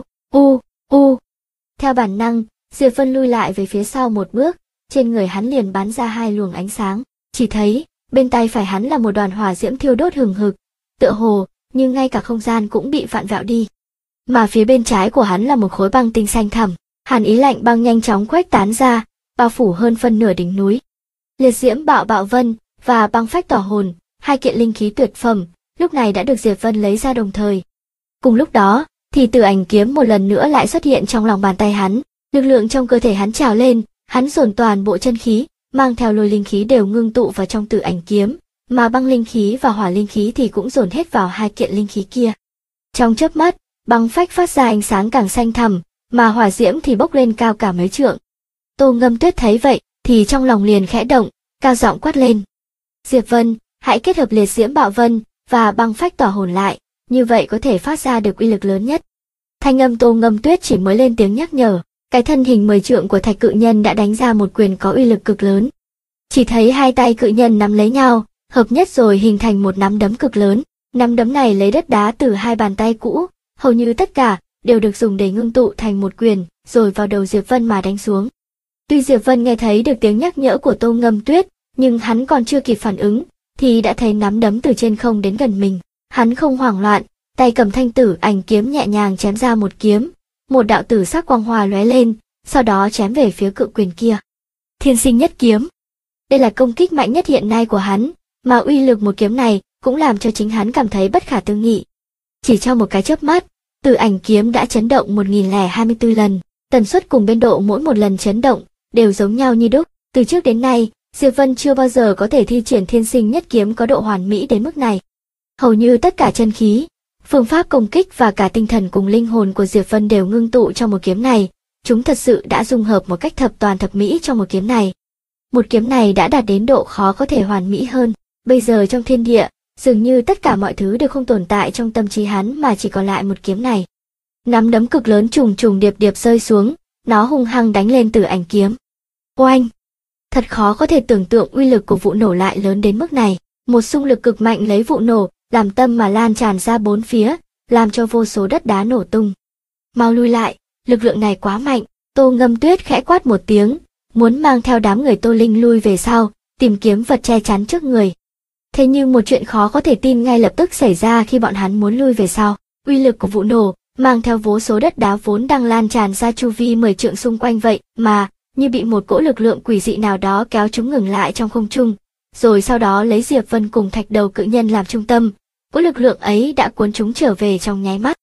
u. Theo bản năng, Diệp Vân lui lại về phía sau một bước, trên người hắn liền bắn ra hai luồng ánh sáng, chỉ thấy bên tay phải hắn là một đoàn hỏa diễm thiêu đốt hừng hực, tựa hồ như ngay cả không gian cũng bị vặn vẹo đi. Mà phía bên trái của hắn là một khối băng tinh xanh thẳm, hàn ý lạnh băng nhanh chóng khuếch tán ra, bao phủ hơn phân nửa đỉnh núi. Liệt diễm bạo bạo vân và băng phách tỏa hồn, hai kiện linh khí tuyệt phẩm, lúc này đã được Diệp Vân lấy ra đồng thời. Cùng lúc đó, thì Tử Ảnh kiếm một lần nữa lại xuất hiện trong lòng bàn tay hắn, lực lượng trong cơ thể hắn trào lên, hắn dồn toàn bộ chân khí, mang theo lôi linh khí đều ngưng tụ vào trong Tử Ảnh kiếm, mà băng linh khí và hỏa linh khí thì cũng dồn hết vào hai kiện linh khí kia. Trong chớp mắt, băng phách phát ra ánh sáng càng xanh thẳm, mà hỏa diễm thì bốc lên cao cả mấy trượng. Tô Ngâm Tuyết thấy vậy, thì trong lòng liền khẽ động, cao giọng quát lên. Diệp Vân, hãy kết hợp liệt diễm bạo vân và băng phách tỏa hồn lại, như vậy có thể phát ra được uy lực lớn nhất. Thanh âm Tô Ngâm Tuyết chỉ mới lên tiếng nhắc nhở, cái thân hình 10 trượng của thạch cự nhân đã đánh ra một quyền có uy lực cực lớn. Chỉ thấy hai tay cự nhân nắm lấy nhau, hợp nhất rồi hình thành một nắm đấm cực lớn. Nắm đấm này lấy đất đá từ hai bàn tay cũ, hầu như tất cả đều được dùng để ngưng tụ thành một quyền, rồi vào đầu Diệp Vân mà đánh xuống. Tuy Diệp Vân nghe thấy được tiếng nhắc nhở của Tô Ngâm Tuyết, nhưng hắn còn chưa kịp phản ứng, thì đã thấy nắm đấm từ trên không đến gần mình. Hắn không hoảng loạn, tay cầm thanh Tử Ảnh kiếm nhẹ nhàng chém ra một kiếm, một đạo tử sắc quang hoa lóe lên, sau đó chém về phía cự quyền kia. Thiên Sinh Nhất Kiếm. Đây là công kích mạnh nhất hiện nay của hắn, mà uy lực một kiếm này cũng làm cho chính hắn cảm thấy bất khả tư nghị. Chỉ trong một cái chớp mắt, Tử Ảnh kiếm đã chấn động 1024 lần, tần suất cùng biên độ mỗi một lần chấn động đều giống nhau như đúc. Từ trước đến nay, Diệp Vân chưa bao giờ có thể thi triển Thiên Sinh Nhất Kiếm có độ hoàn mỹ đến mức này. Hầu như tất cả chân khí, phương pháp công kích và cả tinh thần cùng linh hồn của Diệp Vân đều ngưng tụ trong một kiếm này, chúng thật sự đã dung hợp một cách thập toàn thập mỹ trong một kiếm này. Một kiếm này đã đạt đến độ khó có thể hoàn mỹ hơn. Bây giờ trong thiên địa, dường như tất cả mọi thứ đều không tồn tại trong tâm trí hắn mà chỉ còn lại một kiếm này. Nắm đấm cực lớn trùng trùng điệp điệp rơi xuống, nó hung hăng đánh lên Tử Ảnh kiếm. Oanh! Thật khó có thể tưởng tượng uy lực của vụ nổ lại lớn đến mức này. Một xung lực cực mạnh lấy vụ nổ làm tâm mà lan tràn ra bốn phía, làm cho vô số đất đá nổ tung. Mau lui lại, lực lượng này quá mạnh. Tô Ngâm Tuyết khẽ quát một tiếng, muốn mang theo đám người Tô Linh lui về sau, tìm kiếm vật che chắn trước người. Thế nhưng một chuyện khó có thể tin ngay lập tức xảy ra khi bọn hắn muốn lui về sau. Uy lực của vụ nổ mang theo vô số đất đá vốn đang lan tràn ra chu vi 10 trượng xung quanh vậy mà như bị một cỗ lực lượng quỷ dị nào đó kéo chúng ngừng lại trong không trung, rồi sau đó lấy Diệp Vân cùng thạch đầu cự nhân làm trung tâm, cỗ lực lượng ấy đã cuốn chúng trở về trong nháy mắt.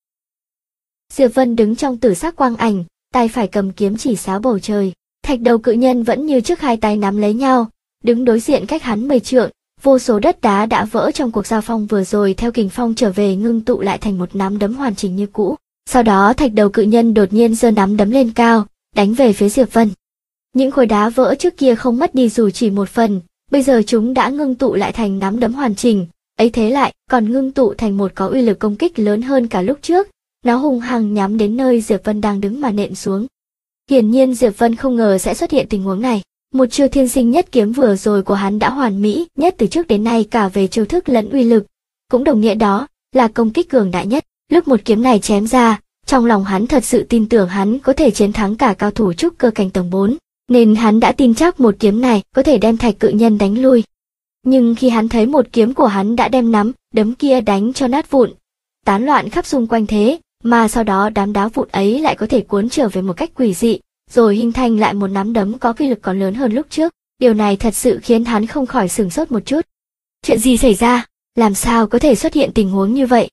Diệp Vân đứng trong tử sắc quang ảnh, tay phải cầm kiếm chỉ xáo bầu trời, thạch đầu cự nhân vẫn như trước hai tay nắm lấy nhau, đứng đối diện cách hắn 10 trượng, vô số đất đá đã vỡ trong cuộc giao phong vừa rồi theo kình phong trở về ngưng tụ lại thành một nắm đấm hoàn chỉnh như cũ. Sau đó thạch đầu cự nhân đột nhiên giơ nắm đấm lên cao, đánh về phía Diệp Vân. Những khối đá vỡ trước kia không mất đi dù chỉ một phần, bây giờ chúng đã ngưng tụ lại thành nắm đấm hoàn chỉnh, ấy thế lại còn ngưng tụ thành một có uy lực công kích lớn hơn cả lúc trước, nó hung hăng nhắm đến nơi Diệp Vân đang đứng mà nện xuống. Hiển nhiên Diệp Vân không ngờ sẽ xuất hiện tình huống này. Một chiêu Thiên Sinh Nhất Kiếm vừa rồi của hắn đã hoàn mỹ nhất từ trước đến nay cả về chiêu thức lẫn uy lực, cũng đồng nghĩa đó là công kích cường đại nhất. Lúc một kiếm này chém ra, trong lòng hắn thật sự tin tưởng hắn có thể chiến thắng cả cao thủ trúc cơ cảnh tầng 4, nên hắn đã tin chắc một kiếm này có thể đem thạch cự nhân đánh lui. Nhưng khi hắn thấy một kiếm của hắn đã đem nắm đấm kia đánh cho nát vụn, tán loạn khắp xung quanh thế, mà sau đó đám đá vụn ấy lại có thể cuốn trở về một cách quỷ dị, rồi hình thành lại một nắm đấm có uy lực còn lớn hơn lúc trước. Điều này thật sự khiến hắn không khỏi sửng sốt một chút. Chuyện gì xảy ra? Làm sao có thể xuất hiện tình huống như vậy?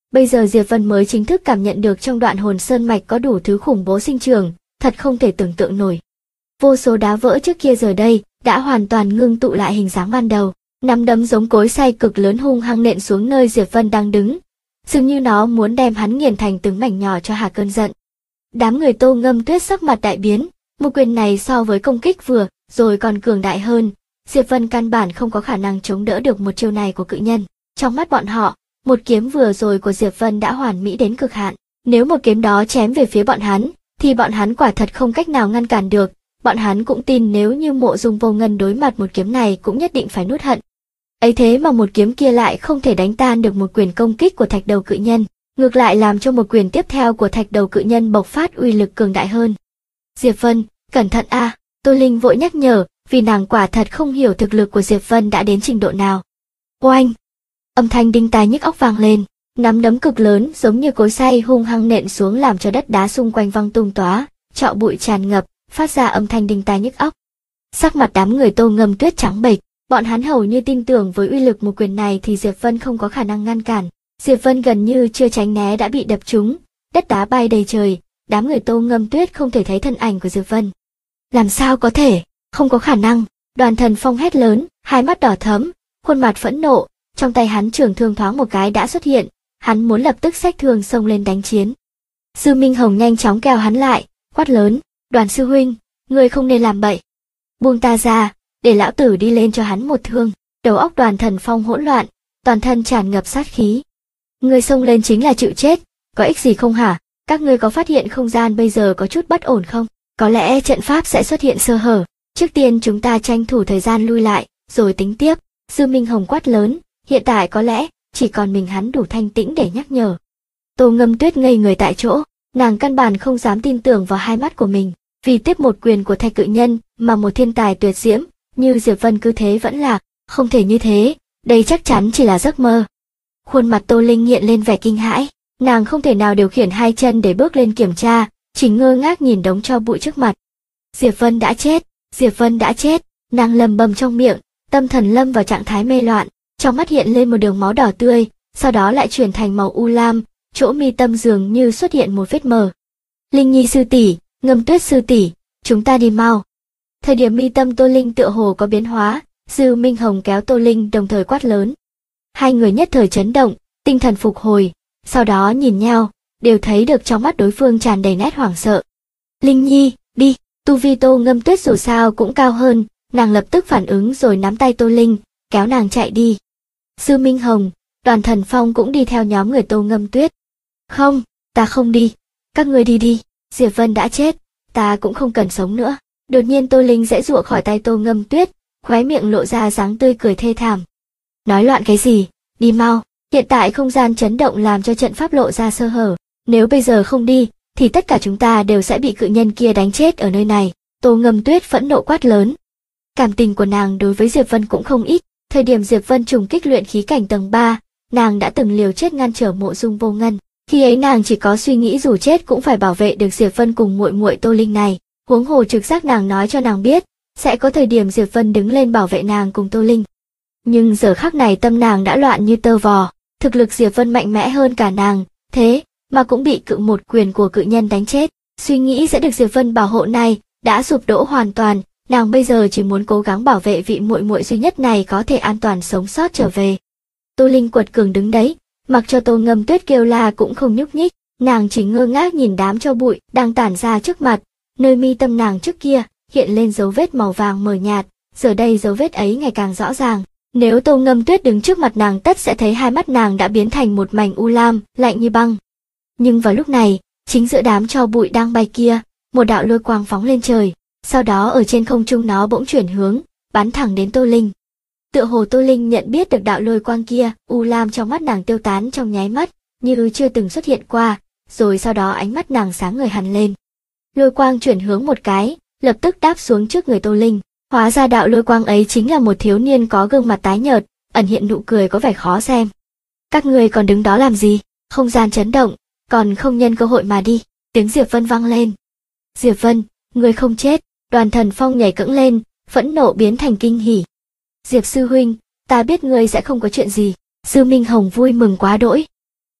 Bây giờ Diệp Vân mới chính thức cảm nhận được trong đoạn hồn sơn mạch có đủ thứ khủng bố sinh trưởng, thật không thể tưởng tượng nổi. Vô số đá vỡ trước kia giờ đây đã hoàn toàn ngưng tụ lại hình dáng ban đầu, nắm đấm giống cối xay cực lớn hung hăng nện xuống nơi Diệp Vân đang đứng, dường như nó muốn đem hắn nghiền thành từng mảnh nhỏ cho hạ cơn giận. Đám người Tô Ngâm Tuyết sắc mặt đại biến, một quyền này so với công kích vừa rồi còn cường đại hơn, Diệp Vân căn bản không có khả năng chống đỡ được một chiêu này của cự nhân. Trong mắt bọn họ, một kiếm vừa rồi của Diệp Vân đã hoàn mỹ đến cực hạn, nếu một kiếm đó chém về phía bọn hắn, thì bọn hắn quả thật không cách nào ngăn cản được, bọn hắn cũng tin nếu như Mộ Dung Vô Ngân đối mặt một kiếm này cũng nhất định phải nuốt hận. Ấy thế mà một kiếm kia lại không thể đánh tan được một quyền công kích của Thạch Đầu cự nhân, ngược lại làm cho một quyền tiếp theo của Thạch Đầu cự nhân bộc phát uy lực cường đại hơn. Diệp Vân, cẩn thận a! Tô Linh vội nhắc nhở, vì nàng quả thật không hiểu thực lực của Diệp Vân đã đến trình độ nào. Oanh! Âm thanh đinh tai nhức óc vang lên, nắm đấm cực lớn giống như cối xay hung hăng nện xuống làm cho đất đá xung quanh văng tung tóa, trọ bụi tràn ngập, phát ra âm thanh đinh tai nhức óc. Sắc mặt đám người Tô Ngâm Tuyết trắng bệch, bọn hắn hầu như tin tưởng với uy lực một quyền này thì Diệp Vân không có khả năng ngăn cản. Diệp Vân gần như chưa tránh né đã bị đập trúng, đất đá bay đầy trời, đám người Tô Ngâm Tuyết không thể thấy thân ảnh của Diệp Vân. Làm sao có thể, không có khả năng, Đoàn Thần Phong hét lớn, hai mắt đỏ thẫm, khuôn mặt phẫn nộ, trong tay hắn trường thương thoáng một cái đã xuất hiện, hắn muốn lập tức xách thương xông lên đánh chiến. Dư Minh Hồng nhanh chóng kéo hắn lại, quát lớn, Đoàn sư huynh, ngươi không nên làm bậy. Buông ta ra, để lão tử đi lên cho hắn một thương. Đầu óc Đoàn Thần Phong hỗn loạn, toàn thân tràn ngập sát khí. Ngươi xông lên chính là chịu chết, có ích gì không hả? Các ngươi có phát hiện không gian bây giờ có chút bất ổn không? Có lẽ trận pháp sẽ xuất hiện sơ hở. Trước tiên chúng ta tranh thủ thời gian lui lại, rồi tính tiếp. Dư Minh Hồng quát lớn, hiện tại có lẽ chỉ còn mình hắn đủ thanh tĩnh để nhắc nhở. Tô Ngâm Tuyết ngây người tại chỗ, nàng căn bản không dám tin tưởng vào hai mắt của mình, vì tiếp một quyền của Thạch cự nhân mà một thiên tài tuyệt diễm như Diệp Vân cứ thế vẫn lạc, không thể như thế, đây chắc chắn chỉ là giấc mơ. Khuôn mặt Tô Linh hiện lên vẻ kinh hãi, nàng không thể nào điều khiển hai chân để bước lên kiểm tra, chỉ ngơ ngác nhìn đống tro bụi trước mặt. Diệp Vân đã chết, Diệp Vân đã chết, nàng lầm bầm trong miệng, tâm thần lâm vào trạng thái mê loạn, trong mắt hiện lên một đường máu đỏ tươi, sau đó lại chuyển thành màu u lam, chỗ mi tâm dường như xuất hiện một vết mờ. Linh Nhi sư tỷ, Ngâm Tuyết sư tỷ, chúng ta đi mau. Thời điểm mi tâm Tô Linh tựa hồ có biến hóa, Dư Minh Hồng kéo Tô Linh đồng thời quát lớn. Hai người nhất thời chấn động, tinh thần phục hồi, sau đó nhìn nhau, đều thấy được trong mắt đối phương tràn đầy nét hoảng sợ. Linh Nhi, đi, tu vi Tô Ngâm Tuyết dù sao cũng cao hơn, nàng lập tức phản ứng rồi nắm tay Tô Linh, kéo nàng chạy đi. Dư Minh Hồng, Đoàn Thần Phong cũng đi theo nhóm người Tô Ngâm Tuyết. Không, ta không đi, các ngươi đi đi, Diệp Vân đã chết, ta cũng không cần sống nữa. Đột nhiên Tô Linh giãy giụa khỏi tay Tô Ngâm Tuyết, khóe miệng lộ ra dáng tươi cười thê thảm. Nói loạn cái gì, đi mau, hiện tại không gian chấn động làm cho trận pháp lộ ra sơ hở, nếu bây giờ không đi, thì tất cả chúng ta đều sẽ bị cự nhân kia đánh chết ở nơi này. Tô Ngâm Tuyết phẫn nộ quát lớn. Cảm tình của nàng đối với Diệp Vân cũng không ít, thời điểm Diệp Vân trùng kích luyện khí cảnh tầng 3, nàng đã từng liều chết ngăn trở Mộ Dung Vô Ngân. Khi ấy nàng chỉ có suy nghĩ dù chết cũng phải bảo vệ được Diệp Vân cùng muội muội Tô Linh này, huống hồ trực giác nàng nói cho nàng biết, sẽ có thời điểm Diệp Vân đứng lên bảo vệ nàng cùng Tô Linh. Nhưng giờ khắc này tâm nàng đã loạn như tơ vò, thực lực Diệp Vân mạnh mẽ hơn cả nàng, thế mà cũng bị một quyền của cự nhân đánh chết. Suy nghĩ sẽ được Diệp Vân bảo hộ này đã sụp đổ hoàn toàn, nàng bây giờ chỉ muốn cố gắng bảo vệ vị muội muội duy nhất này có thể an toàn sống sót trở về. Tô Linh quật cường đứng đấy, mặc cho Tô Ngâm Tuyết kêu la cũng không nhúc nhích, nàng chỉ ngơ ngác nhìn đám tro bụi đang tản ra trước mặt, nơi mi tâm nàng trước kia hiện lên dấu vết màu vàng mờ nhạt, giờ đây dấu vết ấy ngày càng rõ ràng. Nếu Tô Ngâm Tuyết đứng trước mặt nàng tất sẽ thấy hai mắt nàng đã biến thành một mảnh u lam, lạnh như băng. Nhưng vào lúc này, chính giữa đám tro bụi đang bay kia, một đạo lôi quang phóng lên trời, sau đó ở trên không trung nó bỗng chuyển hướng, bắn thẳng đến Tô Linh. Tựa hồ Tô Linh nhận biết được đạo lôi quang kia, u lam trong mắt nàng tiêu tán trong nháy mắt, như chưa từng xuất hiện qua, rồi sau đó ánh mắt nàng sáng ngời hẳn lên. Lôi quang chuyển hướng một cái, lập tức đáp xuống trước người Tô Linh. Hóa ra đạo lôi quang ấy chính là một thiếu niên có gương mặt tái nhợt, ẩn hiện nụ cười có vẻ khó xem. Các ngươi còn đứng đó làm gì? Không gian chấn động, còn không nhân cơ hội mà đi. Tiếng Diệp Vân vang lên. Diệp Vân, ngươi không chết. Đoàn Thần Phong nhảy cẫng lên, phẫn nộ biến thành kinh hỉ. Diệp sư huynh, ta biết ngươi sẽ không có chuyện gì. Dư Minh Hồng vui mừng quá đỗi.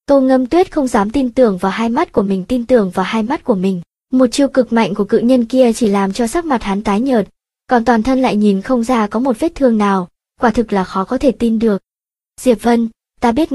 Tô Ngâm Tuyết không dám tin tưởng vào hai mắt của mình, Một chiêu cực mạnh của cự nhân kia chỉ làm cho sắc mặt hắn tái nhợt, còn toàn thân lại nhìn không ra có một vết thương nào, quả thực là khó có thể tin được. Diệp Vân, ta biết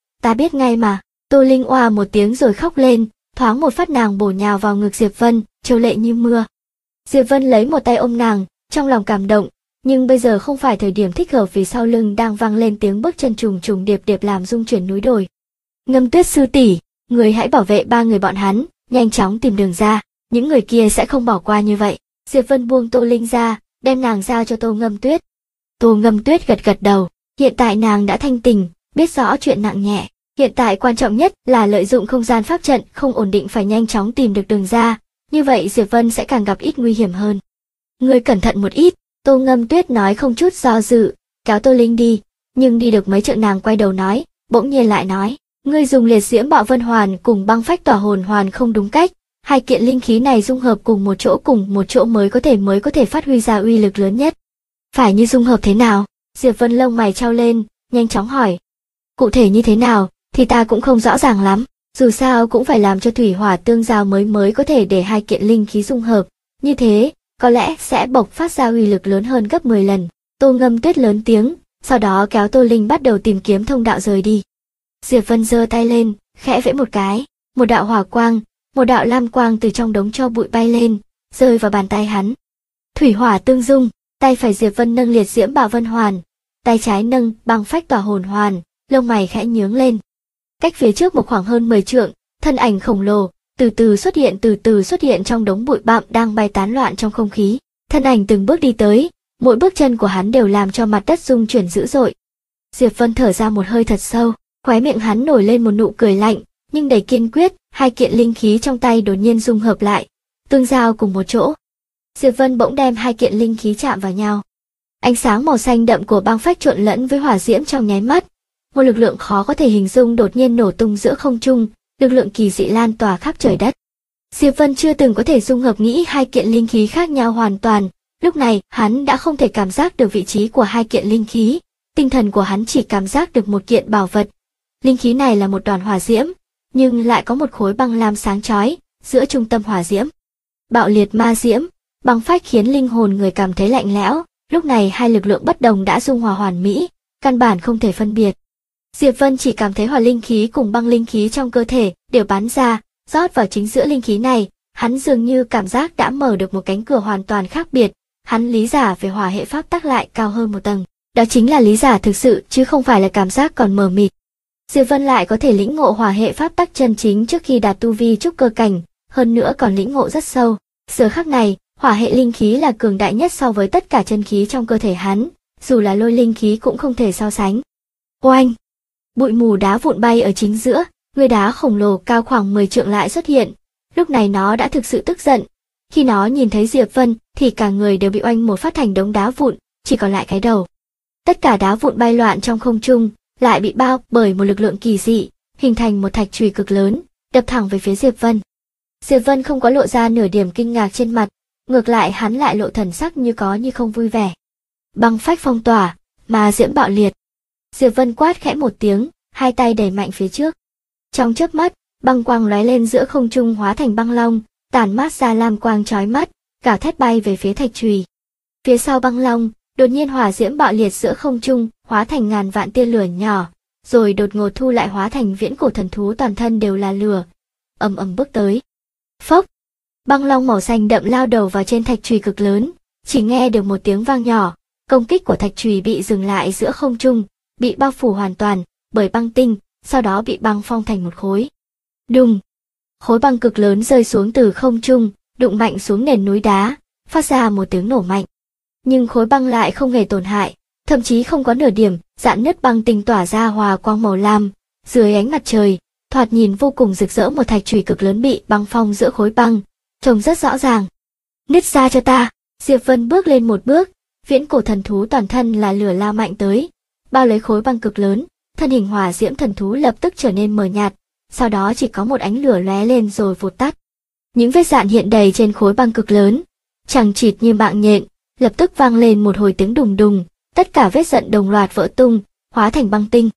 ngay mà. Tô Linh oa một tiếng rồi khóc lên, thoáng một phát nàng bổ nhào vào ngực Diệp Vân, trâu lệ như mưa. Diệp Vân lấy một tay ôm nàng, trong lòng cảm động, nhưng bây giờ không phải thời điểm thích hợp vì sau lưng đang vang lên tiếng bước chân trùng trùng điệp điệp làm rung chuyển núi đồi. Ngâm Tuyết sư tỷ, người hãy bảo vệ ba người bọn hắn, nhanh chóng tìm đường ra, những người kia sẽ không bỏ qua như vậy. Diệp Vân buông Tô Linh ra, đem nàng giao cho Tô Ngâm Tuyết. Tô Ngâm Tuyết gật gật đầu, hiện tại nàng đã thanh tỉnh, biết rõ chuyện nặng nhẹ. Hiện tại quan trọng nhất là lợi dụng không gian pháp trận không ổn định, phải nhanh chóng tìm được đường ra, như vậy Diệp Vân sẽ càng gặp ít nguy hiểm hơn. Ngươi cẩn thận một ít, Tô Ngâm Tuyết nói không chút do dự, kéo Tô Linh đi, nhưng đi được mấy trượng nàng quay đầu nói, bỗng nhiên lại nói, ngươi dùng liệt diễm bạo vân hoàn cùng băng phách tỏa hồn hoàn không đúng cách, hai kiện linh khí này dung hợp cùng một chỗ mới có thể phát huy ra uy lực lớn nhất. Phải như dung hợp thế nào? Diệp Vân lông mày trao lên, nhanh chóng hỏi. Cụ thể như thế nào thì ta cũng không rõ ràng lắm, dù sao cũng phải làm cho thủy hỏa tương giao mới có thể để hai kiện linh khí dung hợp, như thế có lẽ sẽ bộc phát ra uy lực lớn hơn gấp 10 lần. Tô Ngâm Tuyết lớn tiếng, sau đó kéo Tô Linh bắt đầu tìm kiếm thông đạo rời đi. Diệp Vân giơ tay lên, khẽ vẫy một cái, một đạo hỏa quang, một đạo lam quang từ trong đống tro bụi bay lên, rơi vào bàn tay hắn. Thủy hỏa tương dung, tay phải Diệp Vân nâng liệt diễm bạo vân hoàn, tay trái nâng băng phách tỏa hồn hoàn, lông mày khẽ nhướng lên. Cách phía trước một khoảng hơn 10 trượng, thân ảnh khổng lồ từ từ xuất hiện trong đống bụi bặm đang bay tán loạn trong không khí. Thân ảnh từng bước đi tới, mỗi bước chân của hắn đều làm cho mặt đất rung chuyển dữ dội. Diệp Vân thở ra một hơi thật sâu, khóe miệng hắn nổi lên một nụ cười lạnh, nhưng đầy kiên quyết, hai kiện linh khí trong tay đột nhiên dung hợp lại, tương giao cùng một chỗ. Diệp Vân bỗng đem hai kiện linh khí chạm vào nhau. Ánh sáng màu xanh đậm của băng phách trộn lẫn với hỏa diễm trong nháy mắt, một lực lượng khó có thể hình dung đột nhiên nổ tung giữa không trung, lực lượng kỳ dị lan tỏa khắp trời đất. Diệp Vân chưa từng có thể dung hợp nghĩ hai kiện linh khí khác nhau hoàn toàn, lúc này hắn đã không thể cảm giác được vị trí của hai kiện linh khí, tinh thần của hắn chỉ cảm giác được một kiện bảo vật. Linh khí này là một đoàn hỏa diễm, nhưng lại có một khối băng lam sáng chói giữa trung tâm hỏa diễm. Bạo liệt ma diễm, băng phách khiến linh hồn người cảm thấy lạnh lẽo, lúc này hai lực lượng bất đồng đã dung hòa hoàn mỹ, căn bản không thể phân biệt. Diệp Vân chỉ cảm thấy hỏa linh khí cùng băng linh khí trong cơ thể đều bắn ra, rót vào chính giữa linh khí này, hắn dường như cảm giác đã mở được một cánh cửa hoàn toàn khác biệt, hắn lý giả về hỏa hệ pháp tắc lại cao hơn một tầng, đó chính là lý giả thực sự chứ không phải là cảm giác còn mờ mịt. Diệp Vân lại có thể lĩnh ngộ hỏa hệ pháp tắc chân chính trước khi đạt tu vi trúc cơ cảnh, hơn nữa còn lĩnh ngộ rất sâu. Giờ khắc này, hỏa hệ linh khí là cường đại nhất so với tất cả chân khí trong cơ thể hắn, dù là lôi linh khí cũng không thể so sánh. Oanh! Bụi mù đá vụn bay ở chính giữa, người đá khổng lồ cao khoảng 10 trượng lại xuất hiện. Lúc này nó đã thực sự tức giận. Khi nó nhìn thấy Diệp Vân thì cả người đều bị oanh một phát thành đống đá vụn, chỉ còn lại cái đầu. Tất cả đá vụn bay loạn trong không trung, lại bị bao bởi một lực lượng kỳ dị, hình thành một thạch chùy cực lớn, đập thẳng về phía Diệp Vân. Diệp Vân không có lộ ra nửa điểm kinh ngạc trên mặt, ngược lại hắn lại lộ thần sắc như có như không vui vẻ. Băng phách phong tỏa, ma diễm bạo liệt. Diệp Vân quát khẽ một tiếng, hai tay đẩy mạnh phía trước. Trong chớp mắt, băng quang lóe lên giữa không trung hóa thành băng long, tản mát ra lam quang chói mắt, gào thét bay về phía thạch chùy. Phía sau băng long, đột nhiên hỏa diễm bạo liệt giữa không trung, hóa thành ngàn vạn tia lửa nhỏ, rồi đột ngột thu lại hóa thành viễn cổ thần thú toàn thân đều là lửa. Ầm ầm bước tới. Phốc! Băng long màu xanh đậm lao đầu vào trên thạch chùy cực lớn, chỉ nghe được một tiếng vang nhỏ, công kích của thạch chùy bị dừng lại giữa không trung, bị bao phủ hoàn toàn bởi băng tinh, sau đó bị băng phong thành một khối. Đùng! Khối băng cực lớn rơi xuống từ không trung, đụng mạnh xuống nền núi đá, phát ra một tiếng nổ mạnh. Nhưng khối băng lại không hề tổn hại, thậm chí không có nửa điểm rạn nứt, băng tinh tỏa ra hòa quang màu lam, dưới ánh mặt trời, thoạt nhìn vô cùng rực rỡ. Một thạch chùy cực lớn bị băng phong giữa khối băng, trông rất rõ ràng. Nứt ra cho ta! Diệp Vân bước lên một bước, viễn cổ thần thú toàn thân là lửa lao mạnh tới, bao lấy khối băng cực lớn, thân hình hỏa diễm thần thú lập tức trở nên mờ nhạt, sau đó chỉ có một ánh lửa lóe lên rồi vụt tắt. Những vết rạn hiện đầy trên khối băng cực lớn, chằng chịt như mạng nhện, lập tức vang lên một hồi tiếng đùng đùng, tất cả vết rạn đồng loạt vỡ tung, hóa thành băng tinh.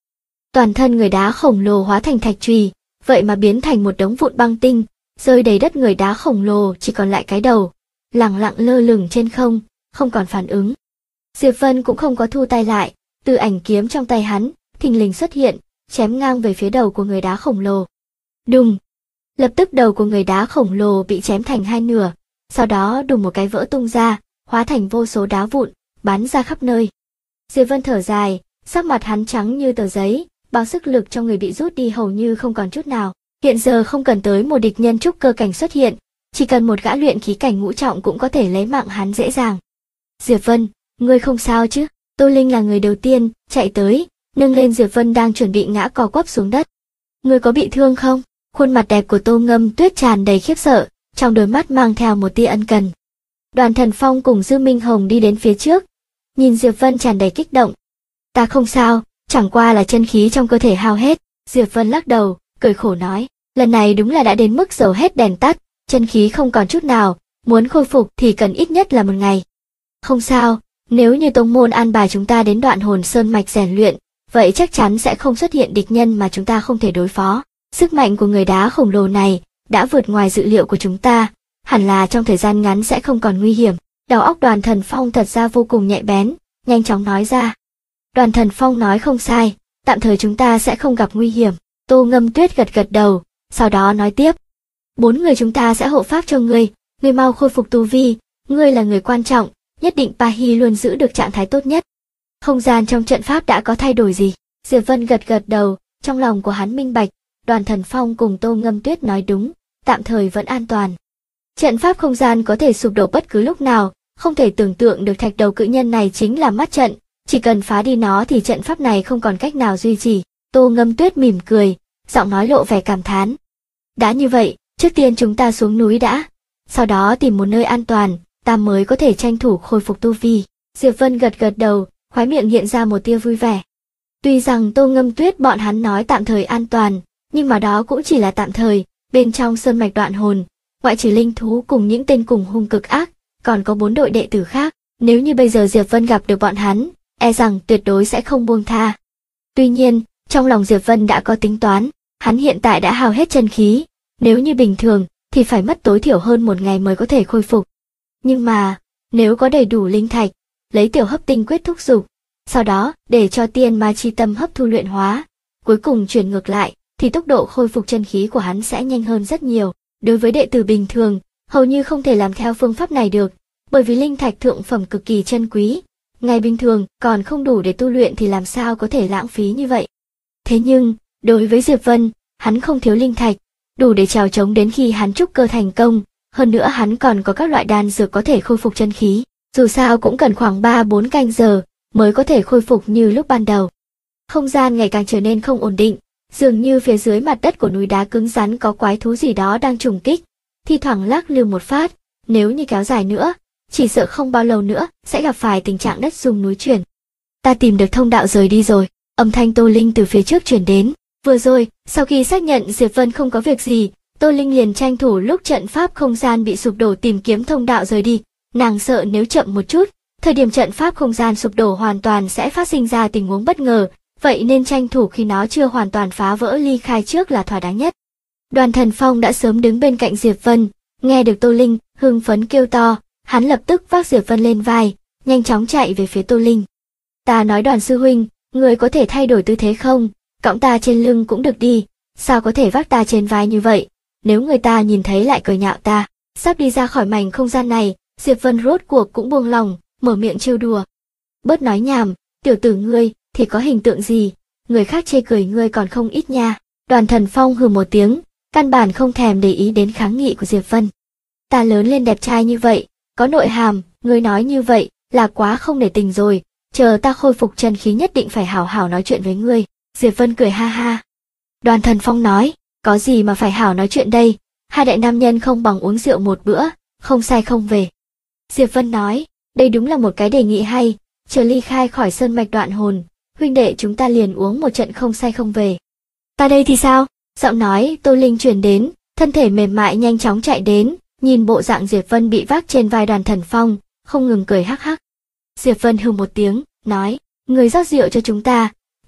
Toàn thân người đá khổng lồ hóa thành thạch chùy, vậy mà biến thành một đống vụn băng tinh, rơi đầy đất. Người đá khổng lồ chỉ còn lại cái đầu, lẳng lặng lơ lửng trên không, không còn phản ứng. Diệp Vân cũng không có thu tay lại, từ ảnh kiếm trong tay hắn, thình lình xuất hiện, chém ngang về phía đầu của người đá khổng lồ. Đùng! Lập tức đầu của người đá khổng lồ bị chém thành hai nửa, sau đó đùng một cái vỡ tung ra, hóa thành vô số đá vụn, bắn ra khắp nơi. Diệp Vân thở dài, sắc mặt hắn trắng như tờ giấy, bao sức lực trong người bị rút đi hầu như không còn chút nào. Hiện giờ không cần tới một địch nhân trúc cơ cảnh xuất hiện, chỉ cần một gã luyện khí cảnh ngũ trọng cũng có thể lấy mạng hắn dễ dàng. Diệp Vân, ngươi không sao chứ? Tô Linh là người đầu tiên chạy tới, nâng lên Diệp Vân đang chuẩn bị ngã co quắp xuống đất. Ngươi có bị thương không? Khuôn mặt đẹp của Tô Ngâm Tuyết tràn đầy khiếp sợ, trong đôi mắt mang theo một tia ân cần. Đoàn Thần Phong cùng Dư Minh Hồng đi đến phía trước, nhìn Diệp Vân tràn đầy kích động. Ta không sao, chẳng qua là chân khí trong cơ thể hao hết. Diệp Vân lắc đầu, cười khổ nói, lần này đúng là đã đến mức dầu hết đèn tắt, chân khí không còn chút nào, muốn khôi phục thì cần ít nhất là một ngày. Không sao, nếu như tông môn an bài chúng ta đến Đoạn Hồn Sơn mạch rèn luyện, vậy chắc chắn sẽ không xuất hiện địch nhân mà chúng ta không thể đối phó. Sức mạnh của người đá khổng lồ này đã vượt ngoài dự liệu của chúng ta, hẳn là trong thời gian ngắn sẽ không còn nguy hiểm. Đầu óc Đoàn Thần Phong thật ra vô cùng nhạy bén, nhanh chóng nói ra. Đoàn Thần Phong nói không sai, tạm thời chúng ta sẽ không gặp nguy hiểm. Tô Ngâm Tuyết gật gật đầu, sau đó nói tiếp. 4 người chúng ta sẽ hộ pháp cho ngươi mau khôi phục tu vi, ngươi là người quan trọng, nhất định Pa Hi luôn giữ được trạng thái tốt nhất. Không gian trong trận pháp đã có thay đổi gì? Diệp Vân gật gật đầu, trong lòng của hắn minh bạch, Đoàn Thần Phong cùng Tô Ngâm Tuyết nói đúng, tạm thời vẫn an toàn. Trận pháp không gian có thể sụp đổ bất cứ lúc nào, không thể tưởng tượng được thạch đầu cự nhân này chính là mắt trận, chỉ cần phá đi nó thì trận pháp này không còn cách nào duy trì. Tô Ngâm Tuyết mỉm cười, giọng nói lộ vẻ cảm thán. Đã như vậy, trước tiên chúng ta xuống núi đã, sau đó tìm một nơi an toàn, ta mới có thể tranh thủ khôi phục tu vi. Diệp Vân gật gật đầu, khóe miệng hiện ra một tia vui vẻ. Tuy rằng Tô Ngâm Tuyết bọn hắn nói tạm thời an toàn, nhưng mà đó cũng chỉ là tạm thời, bên trong sơn mạch Đoạn Hồn, ngoại trừ linh thú cùng những tên cùng hung cực ác, còn có 4 đội đệ tử khác, nếu như bây giờ Diệp Vân gặp được bọn hắn, e rằng tuyệt đối sẽ không buông tha. Tuy nhiên, trong lòng Diệp Vân đã có tính toán, hắn hiện tại đã hao hết chân khí, nếu như bình thường thì phải mất tối thiểu hơn 1 ngày mới có thể khôi phục. Nhưng mà, nếu có đầy đủ linh thạch, lấy tiểu hấp tinh quyết thúc dục, sau đó để cho tiên ma chi tâm hấp thu luyện hóa, cuối cùng chuyển ngược lại, thì tốc độ khôi phục chân khí của hắn sẽ nhanh hơn rất nhiều. Đối với đệ tử bình thường, hầu như không thể làm theo phương pháp này được, bởi vì linh thạch thượng phẩm cực kỳ chân quý, ngày bình thường còn không đủ để tu luyện thì làm sao có thể lãng phí như vậy. Thế nhưng, đối với Diệp Vân, hắn không thiếu linh thạch, đủ để trèo trống đến khi hắn trúc cơ thành công, hơn nữa hắn còn có các loại đan dược có thể khôi phục chân khí, dù sao cũng cần khoảng 3-4 canh giờ mới có thể khôi phục như lúc ban đầu. Không gian ngày càng trở nên không ổn định, dường như phía dưới mặt đất của núi đá cứng rắn có quái thú gì đó đang trùng kích, thi thoảng lắc lư một phát, nếu như kéo dài nữa, chỉ sợ không bao lâu nữa sẽ gặp phải tình trạng đất rung núi chuyển. Ta tìm được thông đạo rời đi rồi, âm thanh Tô Linh từ phía trước truyền đến. Vừa rồi, sau khi xác nhận Diệp Vân không có việc gì, Tô Linh liền tranh thủ lúc trận pháp không gian bị sụp đổ tìm kiếm thông đạo rời đi. Nàng sợ nếu chậm một chút, thời điểm trận pháp không gian sụp đổ hoàn toàn sẽ phát sinh ra tình huống bất ngờ, vậy nên tranh thủ khi nó chưa hoàn toàn phá vỡ ly khai trước là thỏa đáng nhất. Đoàn Thần Phong đã sớm đứng bên cạnh Diệp Vân, nghe được Tô Linh hưng phấn kêu to, hắn lập tức vác Diệp Vân lên vai, nhanh chóng chạy về phía Tô Linh. Ta nói Đoàn sư huynh, người có thể thay đổi tư thế không? Cõng ta trên lưng cũng được đi, sao có thể vác ta trên vai như vậy? Nếu người ta nhìn thấy lại cười nhạo ta. Sắp đi ra khỏi mảnh không gian này, Diệp Vân rốt cuộc cũng buông lòng, mở miệng trêu đùa. Bớt nói nhảm, tiểu tử ngươi thì có hình tượng gì, người khác chê cười ngươi còn không ít nha. Đoàn Thần Phong hừ một tiếng, căn bản không thèm để ý đến kháng nghị của Diệp Vân. Ta lớn lên đẹp trai như vậy, có nội hàm, ngươi nói như vậy là quá không để tình rồi, chờ ta khôi phục chân khí nhất định phải hảo hảo nói chuyện với ngươi. Diệp Vân cười ha ha. Đoàn Thần Phong nói, có gì mà phải hảo nói chuyện đây, hai đại nam nhân không bằng uống rượu một bữa, không sai không về. Diệp Vân nói, đây đúng là một cái đề nghị hay, chờ ly khai khỏi sơn mạch Đoạn Hồn, huynh đệ chúng ta liền uống một trận không say không về. Ta đây thì sao? Giọng nói Tô Linh truyền đến, thân thể mềm mại nhanh chóng chạy đến, nhìn bộ dạng Diệp Vân bị vác trên vai Đoàn Thần Phong, không ngừng cười hắc hắc. Diệp Vân hừ một tiếng, nói, người rót rượu cho chúng ta,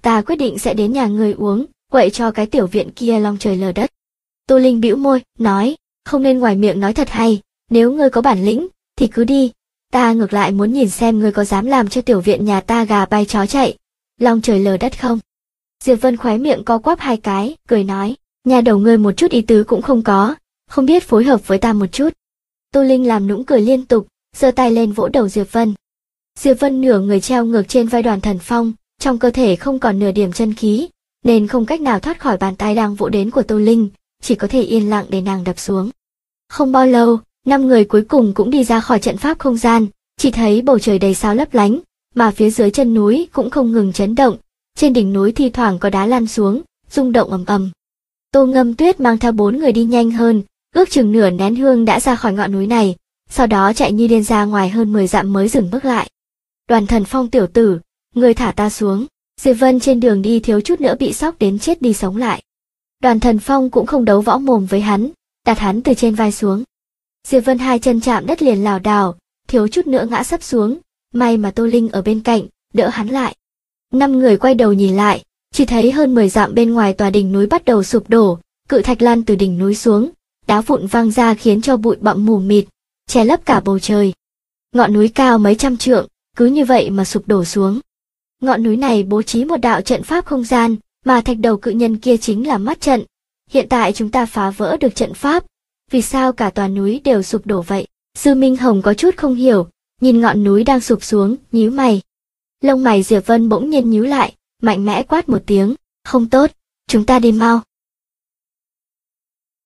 ta quyết định sẽ đến nhà ngươi uống, quậy cho cái tiểu viện kia long trời lở đất. Tô Linh bĩu môi, nói, không nên ngoài miệng nói thật hay, nếu ngươi có bản lĩnh, thì cứ đi, ta ngược lại muốn nhìn xem ngươi có dám làm cho tiểu viện nhà ta gà bay chó chạy, long trời lở đất không. Diệp Vân khóe miệng co quắp hai cái, cười nói, nhà đầu ngươi một chút ý tứ cũng không có, không biết phối hợp với ta một chút. Tô Linh làm nũng cười liên tục, giơ tay lên vỗ đầu Diệp Vân. Diệp Vân nửa người treo ngược trên vai Đoàn Thần Phong, trong cơ thể không còn nửa điểm chân khí, nên không cách nào thoát khỏi bàn tay đang vỗ đến của Tô Linh, chỉ có thể yên lặng để nàng đập xuống. Không bao lâu, 5 người cuối cùng cũng đi ra khỏi trận pháp không gian, chỉ thấy bầu trời đầy sao lấp lánh, mà phía dưới chân núi cũng không ngừng chấn động, trên đỉnh núi thi thoảng có đá lăn xuống, rung động ầm ầm. Tô Ngâm Tuyết mang theo 4 người đi nhanh hơn, ước chừng nửa nén hương đã ra khỏi ngọn núi này, sau đó chạy như điên ra ngoài hơn 10 dặm mới dừng bước lại. Đoàn Thần Phong tiểu tử, người thả ta xuống. Diệp Vân trên đường đi thiếu chút nữa bị sốc đến chết đi sống lại. Đoàn Thần Phong cũng không đấu võ mồm với hắn, đặt hắn từ trên vai xuống. Diệp Vân hai chân chạm đất liền lảo đảo, thiếu chút nữa ngã sấp xuống, may mà Tô Linh ở bên cạnh, đỡ hắn lại. 5 người quay đầu nhìn lại, chỉ thấy hơn 10 dặm bên ngoài tòa đỉnh núi bắt đầu sụp đổ, cự thạch lăn từ đỉnh núi xuống, đá vụn văng ra khiến cho bụi bặm mù mịt, che lấp cả bầu trời. Ngọn núi cao mấy trăm trượng, cứ như vậy mà sụp đổ xuống. Ngọn núi này bố trí một đạo trận pháp không gian, mà thạch đầu cự nhân kia chính là mắt trận. Hiện tại chúng ta phá vỡ được trận pháp, vì sao cả tòa núi đều sụp đổ vậy? Sư Minh Hồng có chút không hiểu, nhìn ngọn núi đang sụp xuống, nhíu mày. Lông mày Diệp Vân bỗng nhiên nhíu lại, mạnh mẽ quát một tiếng, không tốt, chúng ta đi mau.